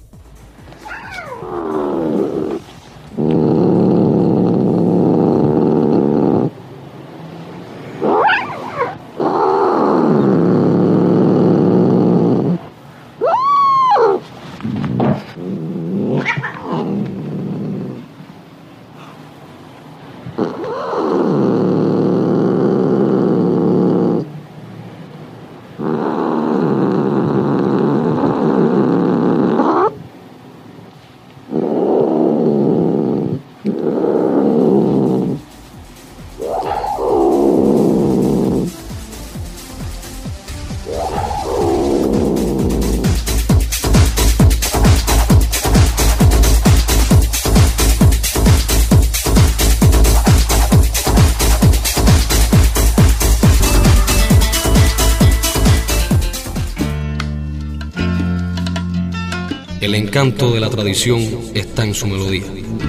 El encanto de la tradición está en su melodía.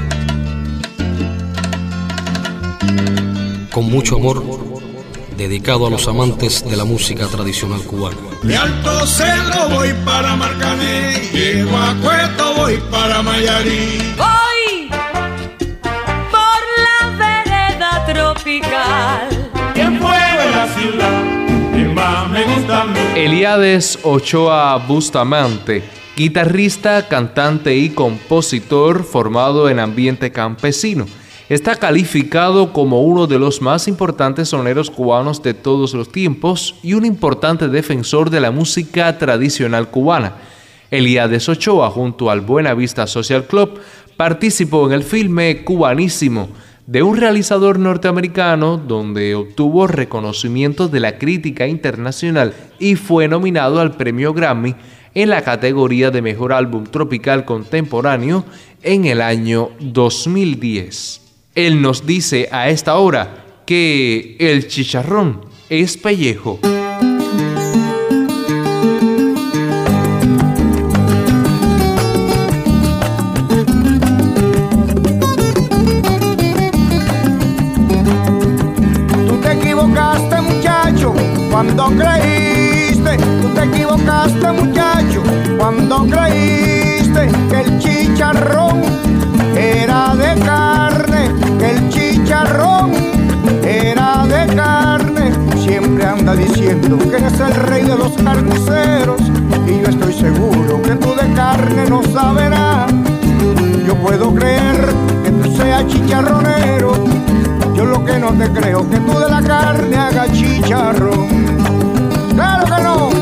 Con mucho amor, dedicado a los amantes de la música tradicional cubana. De Alto Cedro voy para Marcané, llego a Cueto voy para Mayarí. Voy por la vereda tropical. ¿Quién fue de la ciudad? ¿Quién más me gusta a mí? Eliades Ochoa Bustamante, guitarrista, cantante y compositor formado en ambiente campesino. Está calificado como uno de los más importantes soneros cubanos de todos los tiempos y un importante defensor de la música tradicional cubana. Eliades Ochoa, junto al Buena Vista Social Club, participó en el filme Cubanísimo, de un realizador norteamericano, donde obtuvo reconocimiento de la crítica internacional y fue nominado al premio Grammy en la categoría de Mejor Álbum Tropical Contemporáneo en el año dos mil diez. Él nos dice a esta hora que el chicharrón es pellejo. Tú te equivocaste, muchacho, cuando creíste. Tú te equivocaste, muchacho, cuando creíste que el chicharrón era de carne, que el chicharrón era de carne. Siempre anda diciendo que eres el rey de los carniceros, y yo estoy seguro que tú de carne no sabes nada. Yo puedo creer que tú seas chicharronero, yo lo que no te creo que tú de la carne hagas chicharrón. ¡Claro que no!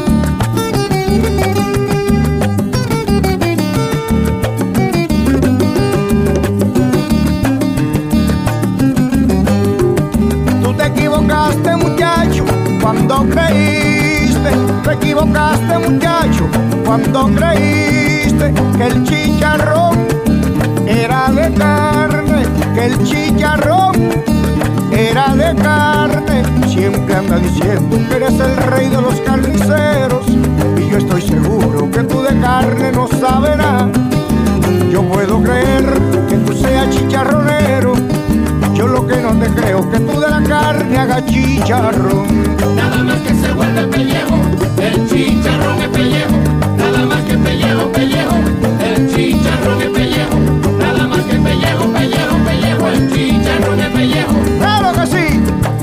Te equivocaste, muchacho, cuando creíste. Te equivocaste, muchacho, cuando creíste que el chicharrón era de carne, que el chicharrón era de carne. Siempre anda diciendo que eres el rey de los carniceros, y yo estoy seguro que tú de carne no sabes nada. Yo puedo creer que tú seas chicharronero, yo lo que no te creo que tú de la carne hagas chicharrón. Nada más que se vuelve pellejo, el chicharrón es pellejo. Nada más que pellejo, pellejo, el chicharrón es pellejo. Nada más que pellejo, pellejo, pellejo, el chicharrón es pellejo. ¡Claro que sí!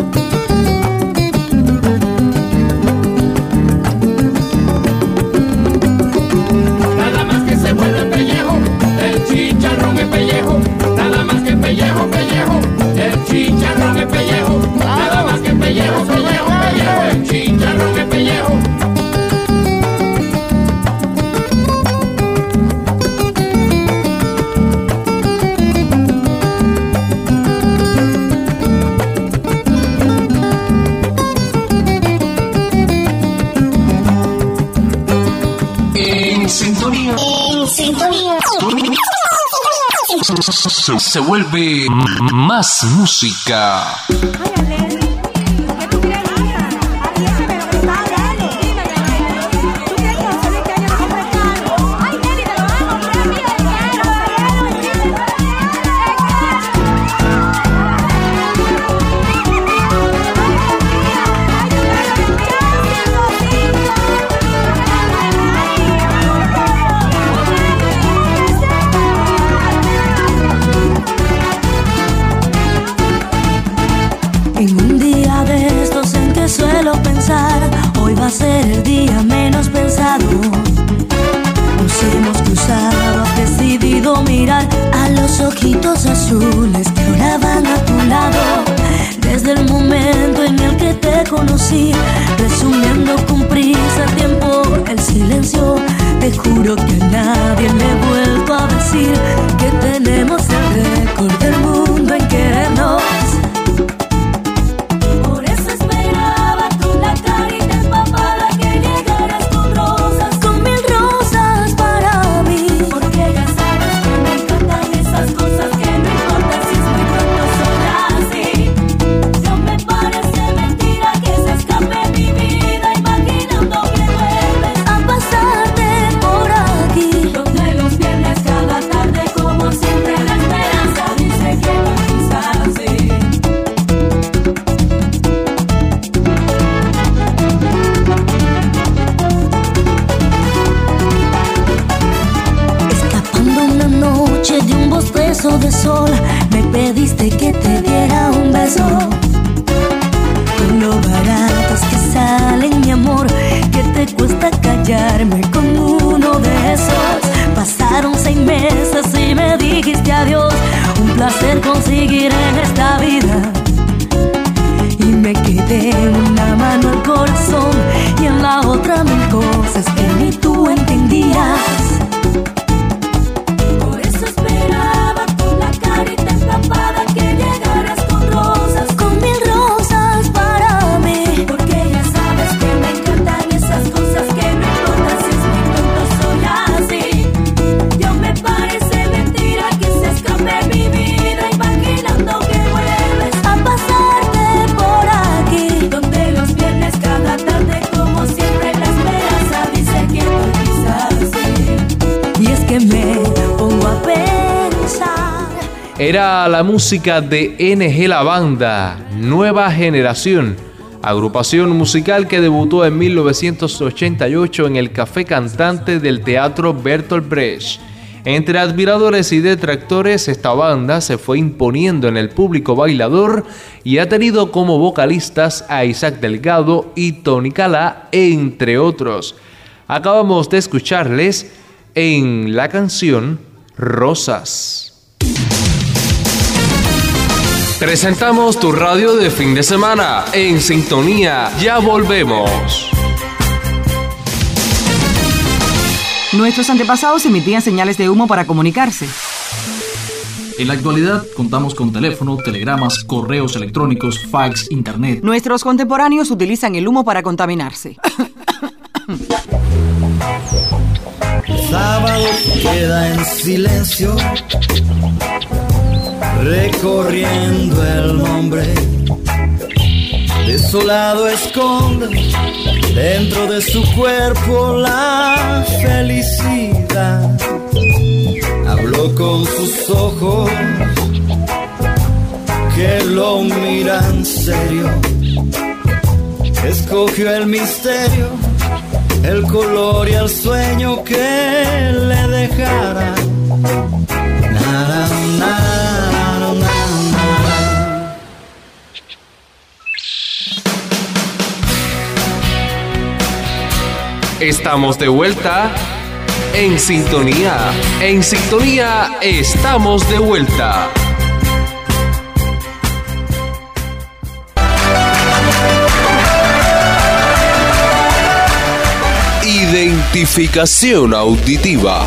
Nada más que se vuelve pellejo, el chicharrón es pellejo. Nada más que pellejo, pellejo, el chicharrón es pellejo. Nada más que pellejo, pellejo, pellejo, el chicharrón es pellejo. En sintonía. En sintonía. Se, se vuelve más música. solo pensar, hoy va a ser el día menos pensado. Nos hemos cruzado, has decidido mirar a los ojitos azules que ahora van a tu lado. Desde el momento en el que te conocí, resumiendo con prisa el tiempo, el silencio, te juro que a nadie le he vuelto a decir que tenemos el récord del mundo en querernos. Por eso esperaba con la carita empapada que llegaras con rosas, con mil rosas para mí. Porque ya sabes que me encantan esas cosas que no importa si es muy pronto soy así. No me parece mentira que se escape mi vida imaginando que vuelves a pasarte por aquí. Donde los viernes cada tarde como siempre la esperanza dice que no quizás sí. Escapando una noche de un bostezo de sol, me pediste que te diera un beso. Con lo baratos que salen, mi amor, que te cuesta callarme con uno de esos. Pasaron seis meses y me dijiste adiós, un placer conseguir en esta vida. Y me quedé en una mano el corazón y en la otra mil cosas que ni tú entendías. Por eso esperaba con la carita empapada que llegaras con rosas, con mil rosas para mí. Porque ya sabes que me encantan esas cosas que no importa si es muy tonto soy así. Yo me parece mentira que se escape mi vida imaginando que vuelves a pasarte por aquí. Donde los viernes cada tarde como siempre la esperanza dice que no quizás sí. Y es que me pongo a pensar. Era la música de N G La Banda, Nueva Generación, agrupación musical que debutó en mil novecientos ochenta y ocho en el Café Cantante del Teatro Bertolt Brecht. Entre admiradores y detractores, esta banda se fue imponiendo en el público bailador y ha tenido como vocalistas a Isaac Delgado y Tony Calá, entre otros. Acabamos de escucharles en la canción Rosas. Presentamos tu radio de fin de semana. En sintonía, ya volvemos. Nuestros antepasados emitían señales de humo para comunicarse. En la actualidad contamos con teléfono, telegramas, correos electrónicos, fax, internet. Nuestros contemporáneos utilizan el humo para contaminarse. Sábado queda en silencio, recorriendo el nombre. Desolado esconde dentro de su cuerpo la felicidad. Habló con sus ojos que lo miran serio. Escogió el misterio, el color y el sueño que le dejara. Nada, nada, nada. Estamos de vuelta en sintonía. En sintonía estamos de vuelta. Identificación auditiva.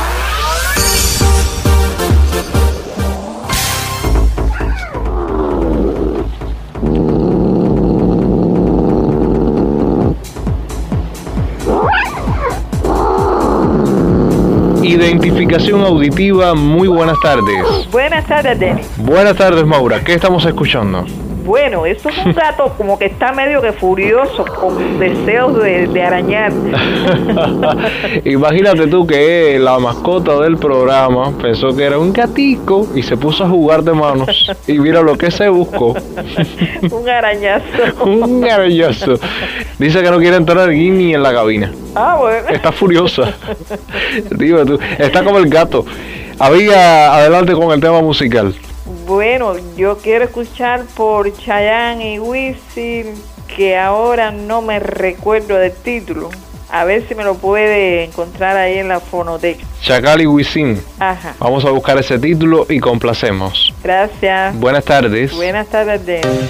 Identificación auditiva, muy buenas tardes. Buenas tardes, Denis. Buenas tardes, Maura. ¿Qué estamos escuchando? Bueno, eso es un gato como que está medio que furioso, con deseos de, de arañar. Imagínate tú que la mascota del programa pensó que era un gatico y se puso a jugar de manos. Y mira lo que se buscó. Un arañazo. Un arañazo. Dice que no quiere entrar aquí ni en la cabina. Ah, bueno. Está furiosa. Dime tú, está como el gato. Había, adelante con el tema musical. Bueno, yo quiero escuchar por Chayanne y Wisin que ahora no me recuerdo del título. A ver si me lo puede encontrar ahí en la fonoteca. Chacal y Wisin. Ajá. Vamos a buscar ese título y complacemos. Gracias. Buenas tardes. Buenas tardes, Denis.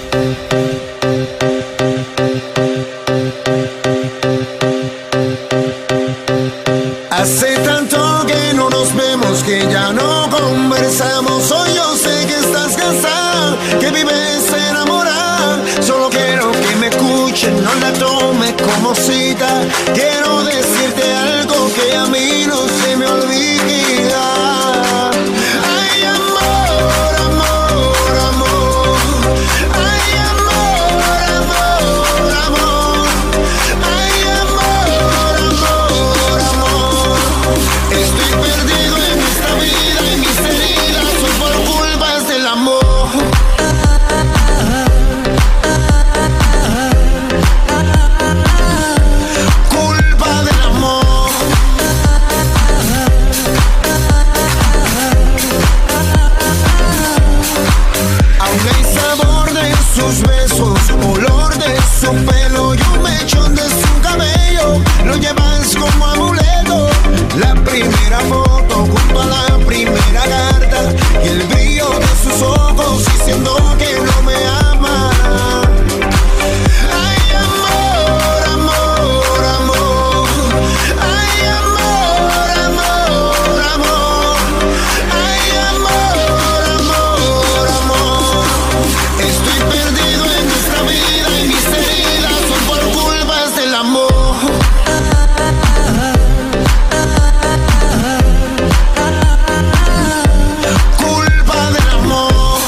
Hace tanto que no nos vemos, que ya no conversamos. Hoy yo sé que estás cansada, que vives enamorada. Solo quiero que me escuchen, no la tomes como cita. Quiero decirte algo que a mí no se me olvida. Ay, amor, amor, amor. Ay, amor, amor, amor. Ay, amor, amor, amor. Estoy perdido en esta vida y mis heridas son por culpas del amor. Culpa del amor. Aún hay sabor de sus besos, olor de su pelo y un mechón de su cabello. Lo llevas como amuleto. La primera foto junto a la primera carta y el brillo de sus ojos diciendo que no me ama. Ay, amor, amor, amor. Ay, amor, amor, amor. Ay, amor, amor, amor. Estoy perdido en nuestra vida y mis heridas son por culpas del amor. Culpa del amor.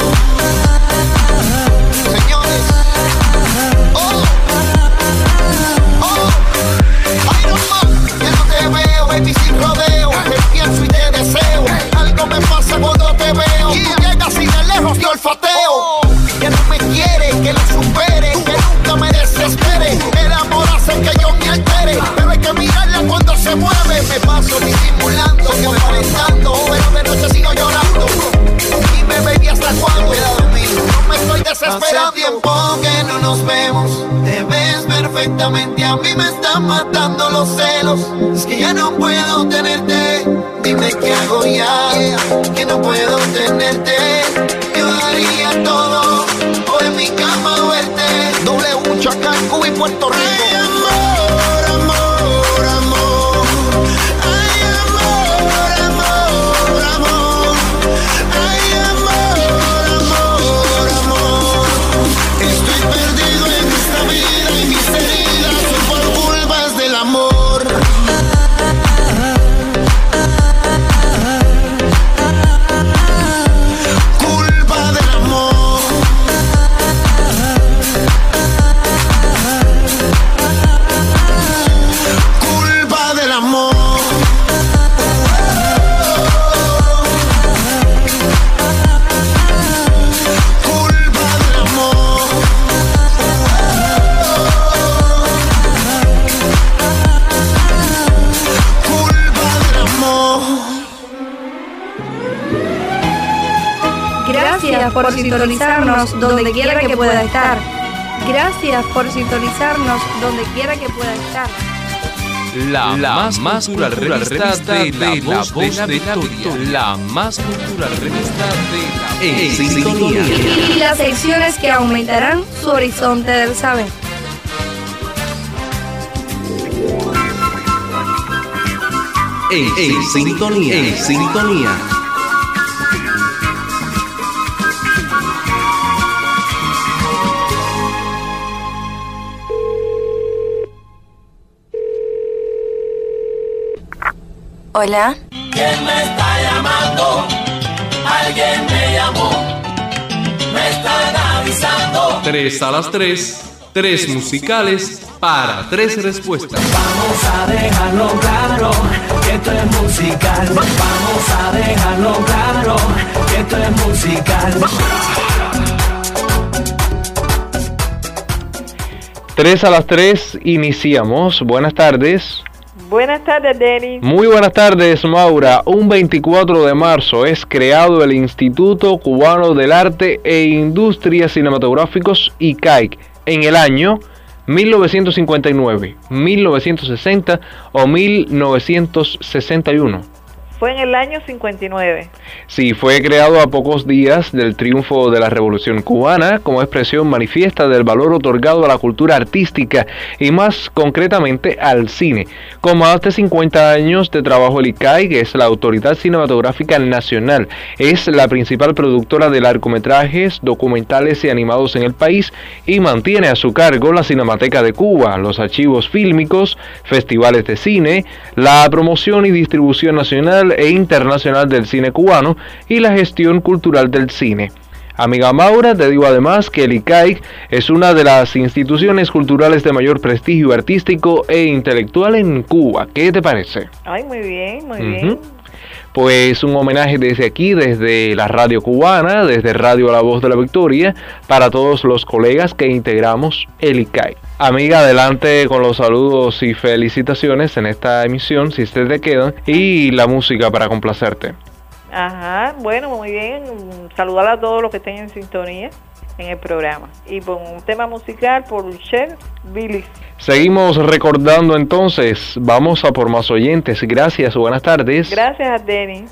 Señores. Oh, oh. Ay, no más, que no te veo, baby, sin rodeo. Te pienso y te deseo. Algo me pasa cuando te veo. Tú llegas y de lejos te olfateo. Que no me quieres, que lo supere, que nunca me desespere. El amor hace que yo me altere, pero hay que mirarla cuando se mueve. Me paso disimulando, aparentando, pero de noche sigo llorando. Dime, baby, ¿hasta cuándo? No me estoy desesperando. Hace tiempo que no nos vemos, te ves perfectamente. A mí me están matando los celos. Es que ya no puedo tenerte. Dime qué hago ya, que no puedo tenerte. Yo daría todo por en mi cama verte. W, Chacán, Cuba y Puerto Rico. Ay, amor, amor, amor. Ay, amor, amor, amor. Ay, amor, amor, amor. Estoy perdido en esta vida y mis heridas son por culpas del amor. Culpa del amor. Culpa del amor. Culpa del amor. Culpa del amor. Gracias por sintonizarnos donde quiera que pueda estar. Gracias por sintonizarnos donde quiera que pueda estar. La, la más, más cultural revista, revista de, de la voz de la, de la victoria. La más cultural revista de la En Sintonía. Y las secciones que aumentarán su horizonte del saber. En, en Sintonía. En Sintonía. Hola. ¿Quién me está llamando? Alguien me llamó. Me están avisando. Tres a las tres, tres musicales para tres respuestas. Vamos a dejarlo claro que esto es musical. Vamos a dejarlo claro que esto es musical. Tres a las tres iniciamos. Buenas tardes. Buenas tardes, Denis. Muy buenas tardes, Maura. Un veinticuatro de marzo es creado el Instituto Cubano del Arte e Industrias Cinematográficos, I C A I C, en el año ¿mil novecientos cincuenta y nueve, mil novecientos sesenta o mil novecientos sesenta y uno? Fue en el año cincuenta y nueve. Sí, fue creado a pocos días del triunfo de la Revolución Cubana como expresión manifiesta del valor otorgado a la cultura artística y más concretamente al cine. Con más de cincuenta años de trabajo, el I C A I, que es la Autoridad Cinematográfica Nacional, es la principal productora de largometrajes, documentales y animados en el país y mantiene a su cargo la Cinemateca de Cuba, los archivos fílmicos, festivales de cine, la promoción y distribución nacional e internacional del cine cubano y la gestión cultural del cine. Amiga Maura, te digo además que el I C A I es una de las instituciones culturales de mayor prestigio artístico e intelectual en Cuba. ¿Qué te parece? Ay, muy bien, muy Uh-huh. bien. Pues un homenaje desde aquí, desde la radio cubana, desde Radio La Voz de la Victoria, para todos los colegas que integramos el I C A I. Amiga, adelante con los saludos y felicitaciones en esta emisión, si se te quedan, y la música para complacerte. Ajá, bueno, muy bien. Saludar a todos los que estén en sintonía en el programa. Y por un tema musical por Cher Billy. Seguimos recordando entonces, vamos a por más oyentes. Gracias, buenas tardes. Gracias a Denny.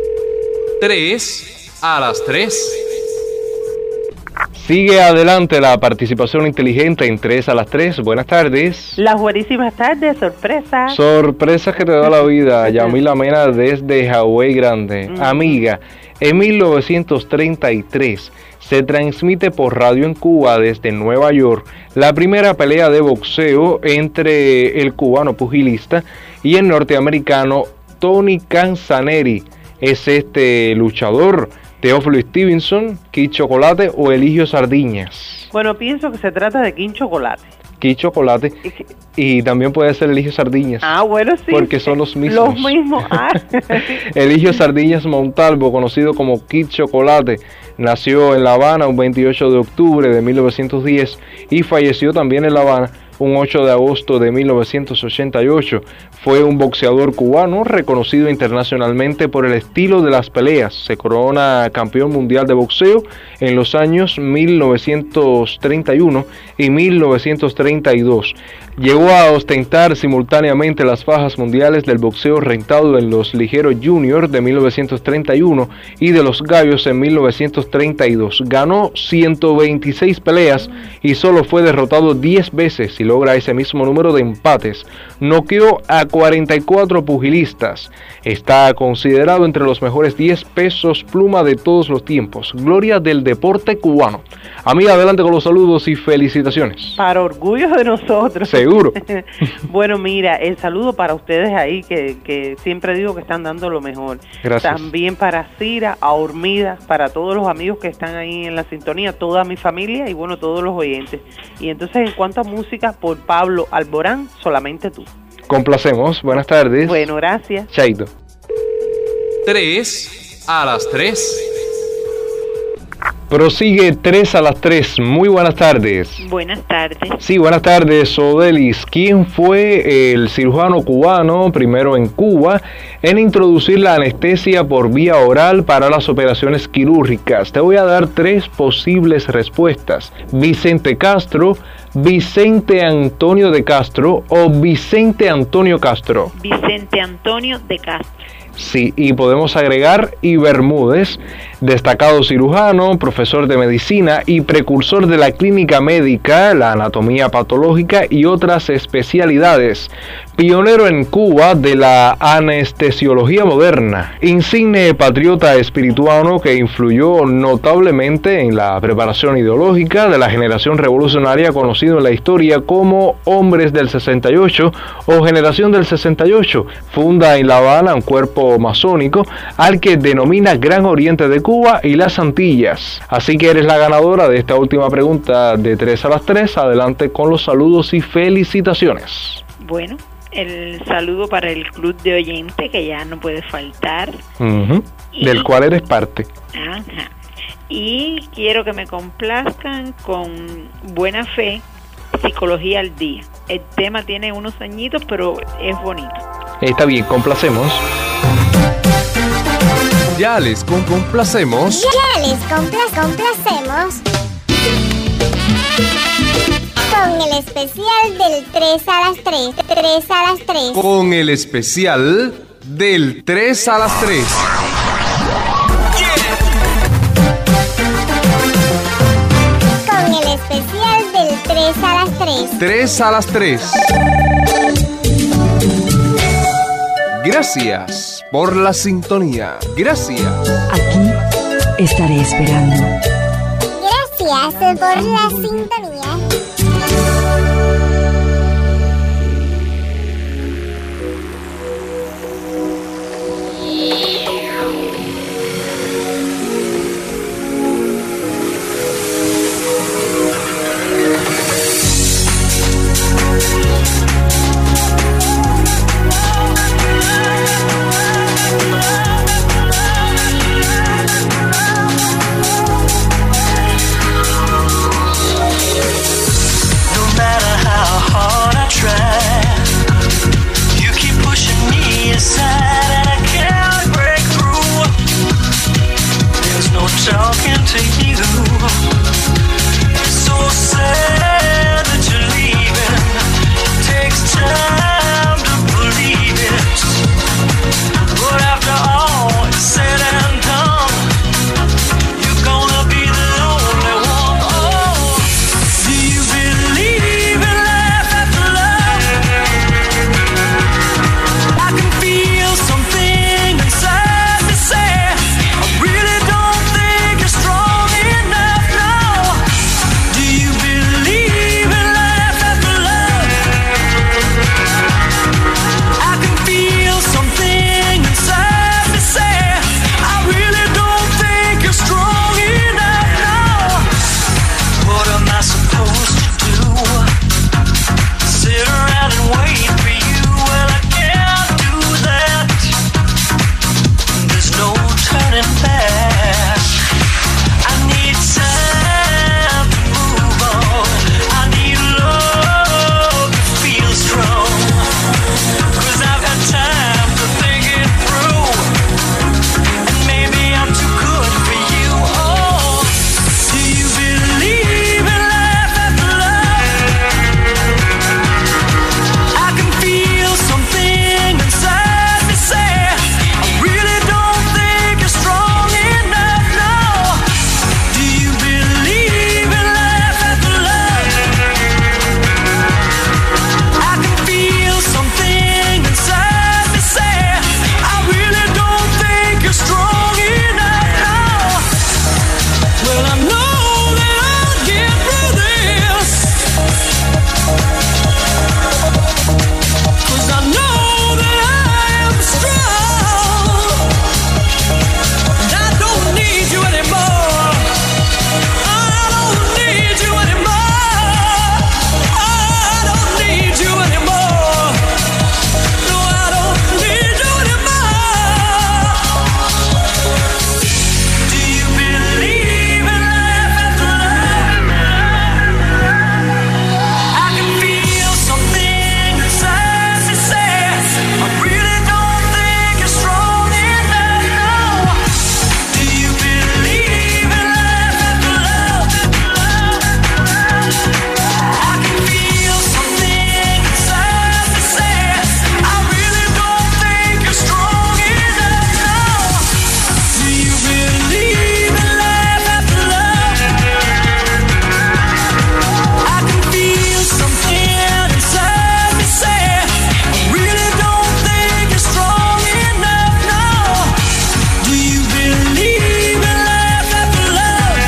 tres a las tres. Sigue adelante la participación inteligente en tres a las tres. Buenas tardes. Las buenísimas tardes, sorpresa. Sorpresas que te da la vida. Yamila Mena desde Hawái Grande. Mm. Amiga, en mil novecientos treinta y tres se transmite por radio en Cuba desde Nueva York la primera pelea de boxeo entre el cubano pugilista y el norteamericano Tony Canzaneri. Es este luchador Teófilo Stevenson, Kid Chocolate o Eligio Sardiñas. Bueno, pienso que se trata de King Chocolate. Kid Chocolate y también puede ser Eligio Sardiñas. Ah, bueno, sí. Porque son los mismos. Los mismos. Ah. Eligio Sardiñas Montalvo, conocido como Kid Chocolate, nació en La Habana un veintiocho de octubre de mil novecientos diez y falleció también en La Habana un ocho de agosto de mil novecientos ochenta y ocho. Fue un boxeador cubano reconocido internacionalmente por el estilo de las peleas. Se corona campeón mundial de boxeo en los años mil novecientos treinta y uno y mil novecientos treinta y dos. Llegó a ostentar simultáneamente las fajas mundiales del boxeo rentado en los ligeros junior de mil novecientos treinta y uno y de los gallos en mil novecientos treinta y dos. Ganó ciento veintiséis peleas y solo fue derrotado diez veces y logra ese mismo número de empates. Noqueó a cuarenta y cuatro pugilistas. Está considerado entre los mejores diez pesos pluma de todos los tiempos. Gloria del deporte cubano. Amiga, adelante con los saludos y felicitaciones. Para orgullo de nosotros. Seguro. Bueno, mira, el saludo para ustedes ahí, que, que siempre digo que están dando lo mejor. Gracias. También para Cira, a Hormida, para todos los amigos que están ahí en la sintonía, toda mi familia y bueno, todos los oyentes. Y entonces, en cuanto a música, por Pablo Alborán, Solamente Tú. Complacemos. Buenas tardes. Bueno, gracias. Chaito. tres a las tres. Prosigue tres a las tres. Muy buenas tardes. Buenas tardes. Sí, buenas tardes, Odelis. ¿Quién fue el cirujano cubano, primero en Cuba, en introducir la anestesia por vía oral para las operaciones quirúrgicas? Te voy a dar tres posibles respuestas. Vicente Castro, Vicente Antonio de Castro o Vicente Antonio Castro. Vicente Antonio de Castro. Sí, y podemos agregar y Bermúdez, destacado cirujano, profesor de medicina y precursor de la clínica médica, la anatomía patológica y otras especialidades. Pionero en Cuba de la anestesiología moderna. Insigne patriota espirituano que influyó notablemente en la preparación ideológica de la generación revolucionaria conocido en la historia como Hombres del sesenta y ocho o Generación del sesenta y ocho. Funda en La Habana un cuerpo masónico al que denomina Gran Oriente de Cuba y las Antillas. Así que eres la ganadora de esta última pregunta de tres a las tres. Adelante con los saludos y felicitaciones. Bueno, el saludo para el club de oyente que ya no puede faltar. Uh-huh. Y, del cual eres parte. Ajá. Y quiero que me complazcan con Buena Fe, Psicología al Día. El tema tiene unos añitos, pero es bonito. Está bien, complacemos. Ya les con complacemos. Ya les compla complacemos con el especial del tres a las tres. tres a las tres. Con el especial del tres a las tres. Con el especial del tres a las tres. tres a las tres. Gracias por la sintonía. Gracias. Aquí estaré esperando. Gracias por la sintonía. Talking to you, so sad that you're leaving. It takes time to believe it, but after all is said and done, you're gonna be the only one. Oh, do you believe in life after love? I can feel something inside me say, I really don't think you're strong enough now. Do you believe in life after love? I can feel something inside me say, I really don't think you're strong enough now. What am I supposed to do? Sit around and wait for you? Well, I can't do that. There's no turning back. I need time to move on. I need love to feel strong. Cause I've had time to think it through. And maybe I'm too good for you. Oh, do you believe in life after love? I can feel something inside me say, I really don't think you're strong enough now. Do you believe in life after love? I can feel something inside me say, I really don't think you're strong enough now. Well, I know that I'll get through this, cause I know that I am strong. And I don't need you anymore. I don't need you anymore. I don't need you anymore. No, I don't need you anymore. Do you believe in life after love? I can feel something inside me say, I really don't think you're strong enough now. Do you believe in life after love? I can feel something inside me say, I really don't think you're strong enough now. Do you believe in life after love? I can feel something inside me say, I really don't think you're strong enough now. Do you believe in life after love?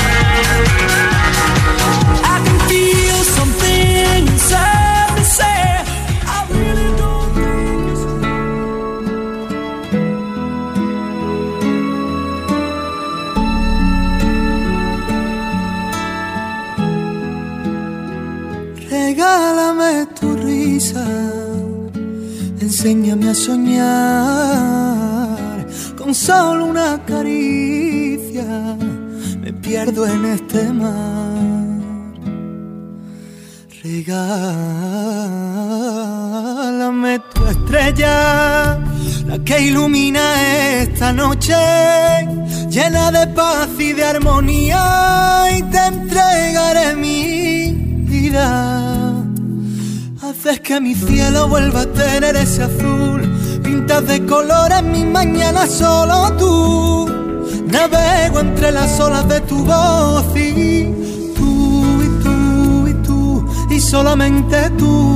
I can feel something inside me say, I really don't think you're strong. Regálame tu risa, enséñame a soñar. Con solo una caricia me pierdo en este mar. Regálame tu estrella, la que ilumina esta noche, llena de paz y de armonía, y te entregaré mi vida. Haces que mi cielo vuelva a tener ese azul. Pintas de color en mis mañanas solo tú. Navego entre las olas de tu voz y tú, y tú, y tú, y solamente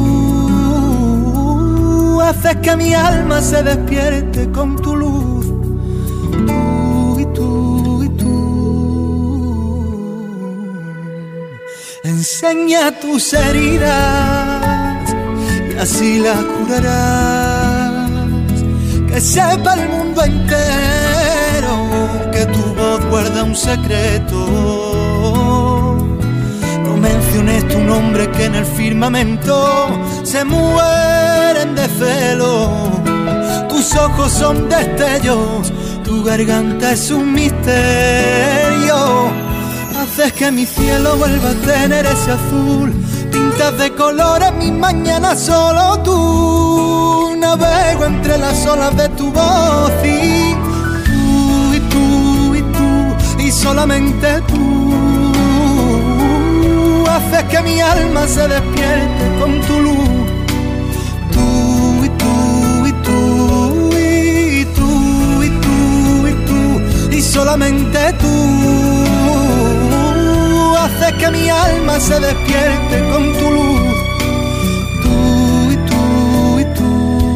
tú. Haces que mi alma se despierte con tu luz. Tú, y tú, y tú. Enseña tus heridas y así las curarás. Que sepa el mundo entero que tu voz guarda un secreto. No menciones tu nombre que en el firmamento se mueren de celo. Tus ojos son destellos, tu garganta es un misterio. Haces que mi cielo vuelva a tener ese azul. Pintas de colores mis mañanas solo tú. Navego entre las olas de tu voz y tú, y tú, y tú, y solamente tú. Haces que mi alma se despierte con tu luz. Tú, y tú, y tú, y tú, y tú, y tú, y solamente tú. Haces que mi alma se despierte con tu luz. Tú, y tú, y tú.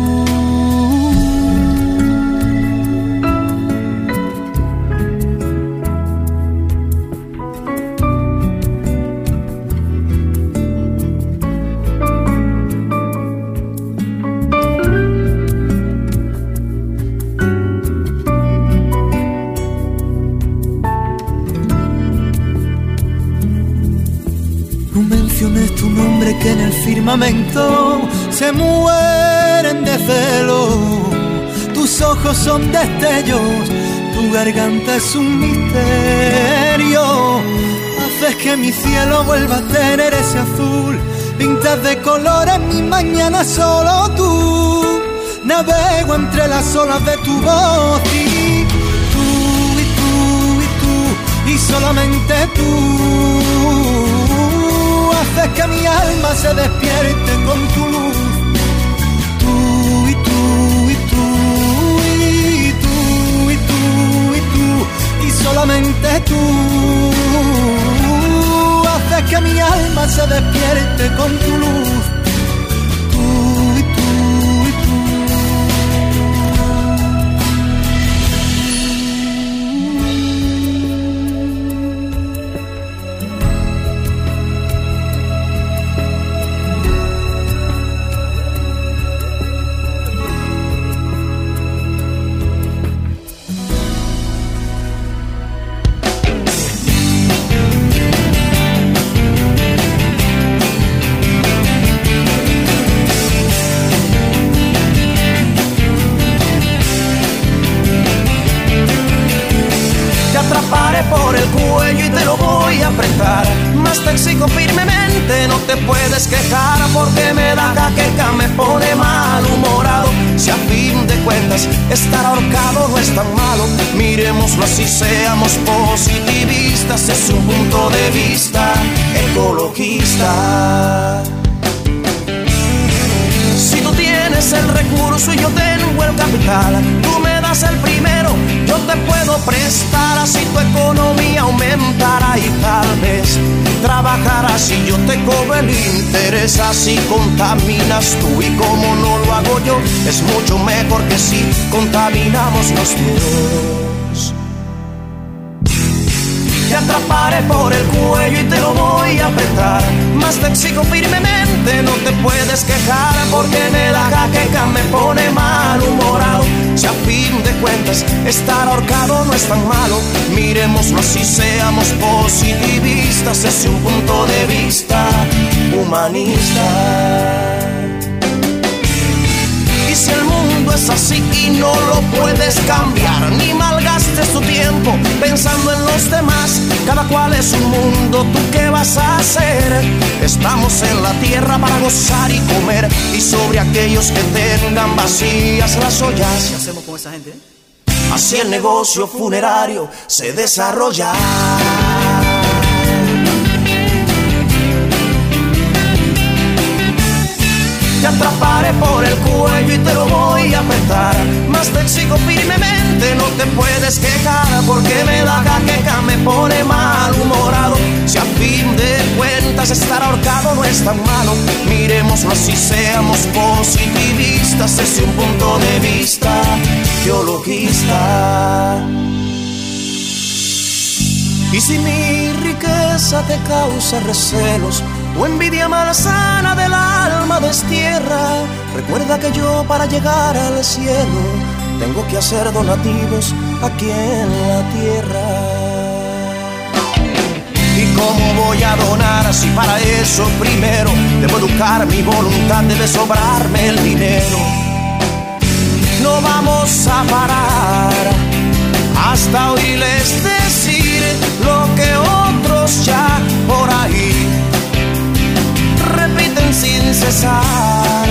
Tu nombre que en el firmamento se mueren de celo. Tus ojos son destellos, tu garganta es un misterio. Haces que mi cielo vuelva a tener ese azul. Pintas de colores mis mañanas solo tú. Navego entre las olas de tu voz y tú, y tú, y tú, y solamente tú. Haces que mi alma se despierte con tu luz. Tú, y tú, y tú, y tú, y tú, y tú, y solamente tú. Haces que mi alma se despierte con tu luz. Tú, y tú, y tú. Por el cuello y te lo voy a apretar. Más te exijo firmemente, no te puedes quejar, porque me da jaqueca, me pone malhumorado. Si a fin de cuentas estar ahorcado no es tan malo, miremoslo así, seamos positivistas. Es un punto de vista ecologista. Si tú tienes el recurso y yo tengo el capital, tú me das el primero, yo te puedo prestar. Así tu economía aumentará y tal vez trabajarás y yo te cobro el interés. Así contaminas tú y como no lo hago yo, es mucho mejor que si contaminamos los dos. Te atraparé por el cuello y te lo voy a apretar. Más te exijo firmemente, no te puedes quejar, porque me da jaqueca, me pone malhumorado. Si a fin de cuentas estar ahorcado no es tan malo, miremoslo así, seamos positivistas. Es un punto de vista humanista. Y si el mundo es así y no lo puedes cambiar, ni malgastes tu tiempo pensando en los demás. Cada cual es un mundo, ¿tú qué vas a hacer? Estamos en la tierra para gozar y comer, y sobre aquellos que tengan vacías las ollas, ¿qué hacemos con esa gente? Así el negocio funerario se desarrolla. aceptar. Más te exijo firmemente, no te puedes quejar, porque me da jaqueca, me pone malhumorado. Si a fin de cuentas estar ahorcado no es tan malo, miremoslo así, seamos positivistas desde un punto de vista geologista. Y si mi riqueza te causa recelos, tu envidia malsana del alma destierra, recuerda que yo para llegar al cielo tengo que hacer donativos aquí en la tierra. ¿Y cómo voy a donar si para eso primero debo educar mi voluntad, debe sobrarme el dinero? No vamos a parar hasta oírles decir lo que otros ya por ahí repiten sin cesar.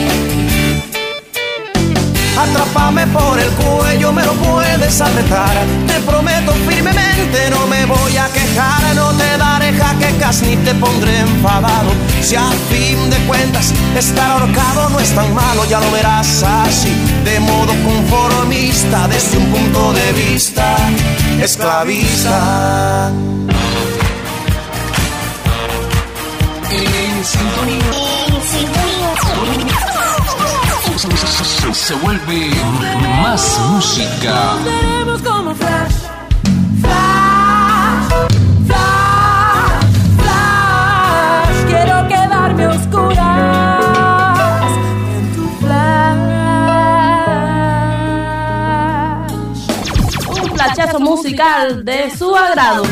Atrápame por el cuello, me lo puedes apretar. Te prometo firmemente, no me voy a quejar. No te daré jaquecas ni te pondré enfadado. Si a fin de cuentas estar ahorcado no es tan malo, ya lo verás así, de modo conformista, desde un punto de vista esclavista. En sintonía. En sintonía. Se vuelve más música. Seremos como Flash, Flash, Flash, Flash. Quiero quedarme a oscuras en tu Flash. Un flashazo musical de su agrado.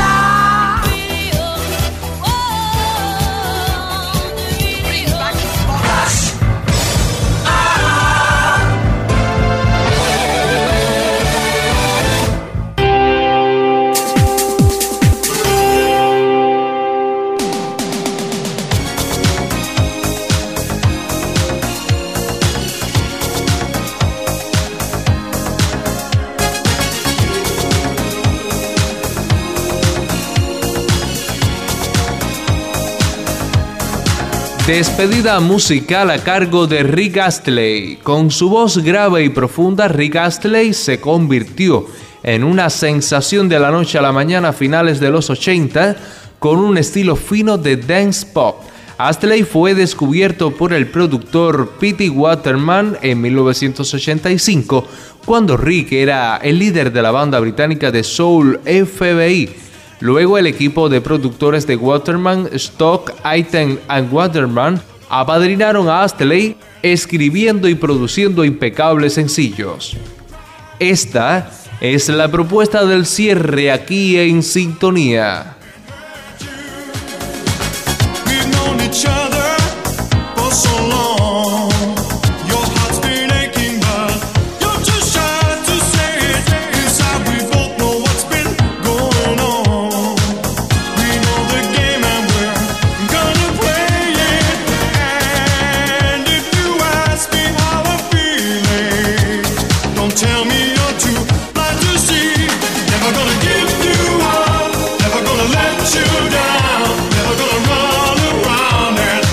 Despedida musical a cargo de Rick Astley. Con su voz grave y profunda, Rick Astley se convirtió en una sensación de la noche a la mañana a finales de los ochenta, con un estilo fino de dance pop. Astley fue descubierto por el productor Petey Waterman en mil novecientos ochenta y cinco, cuando Rick era el líder de la banda británica de soul F B I. Luego el equipo de productores de Waterman, Stock, Aitken and Waterman, apadrinaron a Astley, escribiendo y produciendo impecables sencillos. Esta es la propuesta del cierre aquí en Sintonía. Never gonna let you down, never gonna run around and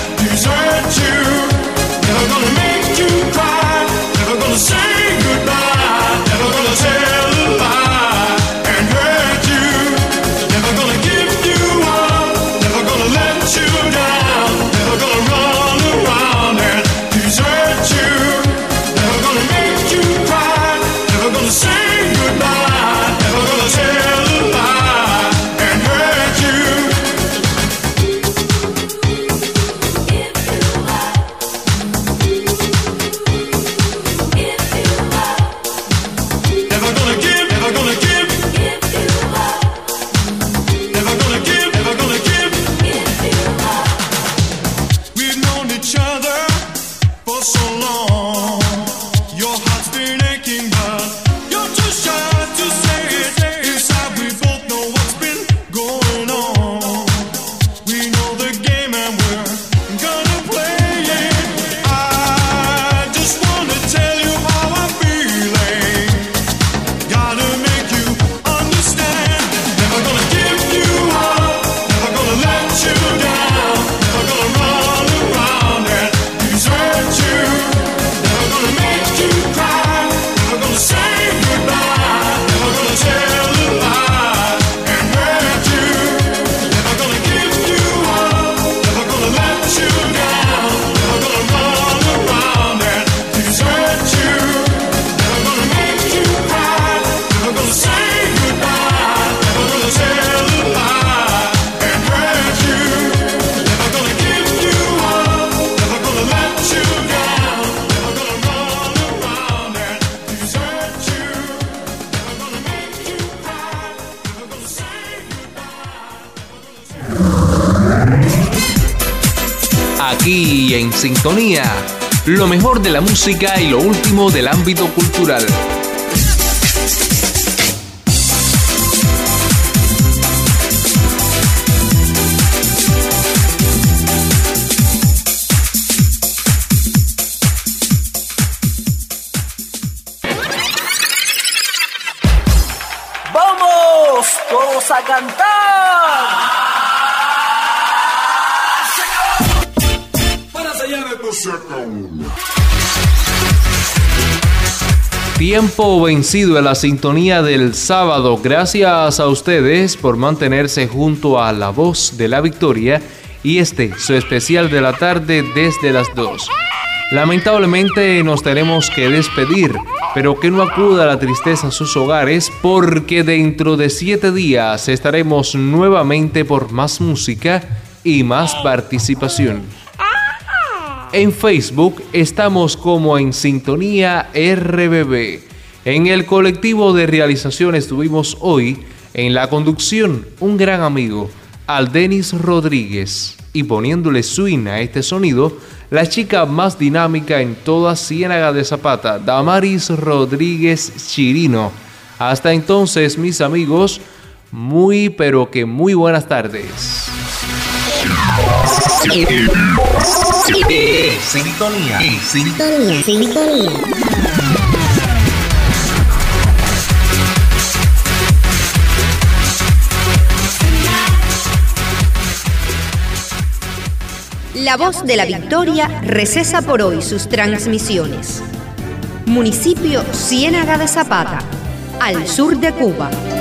aquí en Sintonía, lo mejor de la música y lo último del ámbito cultural. ¡Vamos todos a cantar! Tiempo vencido en la sintonía del sábado. Gracias a ustedes por mantenerse junto a La Voz de la Victoria y este, su especial de la tarde desde las dos. Lamentablemente nos tenemos que despedir, pero que no acuda la tristeza a sus hogares, porque dentro de siete días estaremos nuevamente por más música y más participación. En Facebook estamos como en Sintonía R B B. En el colectivo de realización estuvimos hoy en la conducción un gran amigo, Aldenis Rodríguez, y poniéndole swing a este sonido, la chica más dinámica en toda Ciénaga de Zapata, Damaris Rodríguez Chirino. Hasta entonces, mis amigos, muy pero que muy buenas tardes. Sintonía, sintonía, sintonía. La Voz de la Victoria recesa por hoy sus transmisiones. Municipio Ciénaga de Zapata, al sur de Cuba.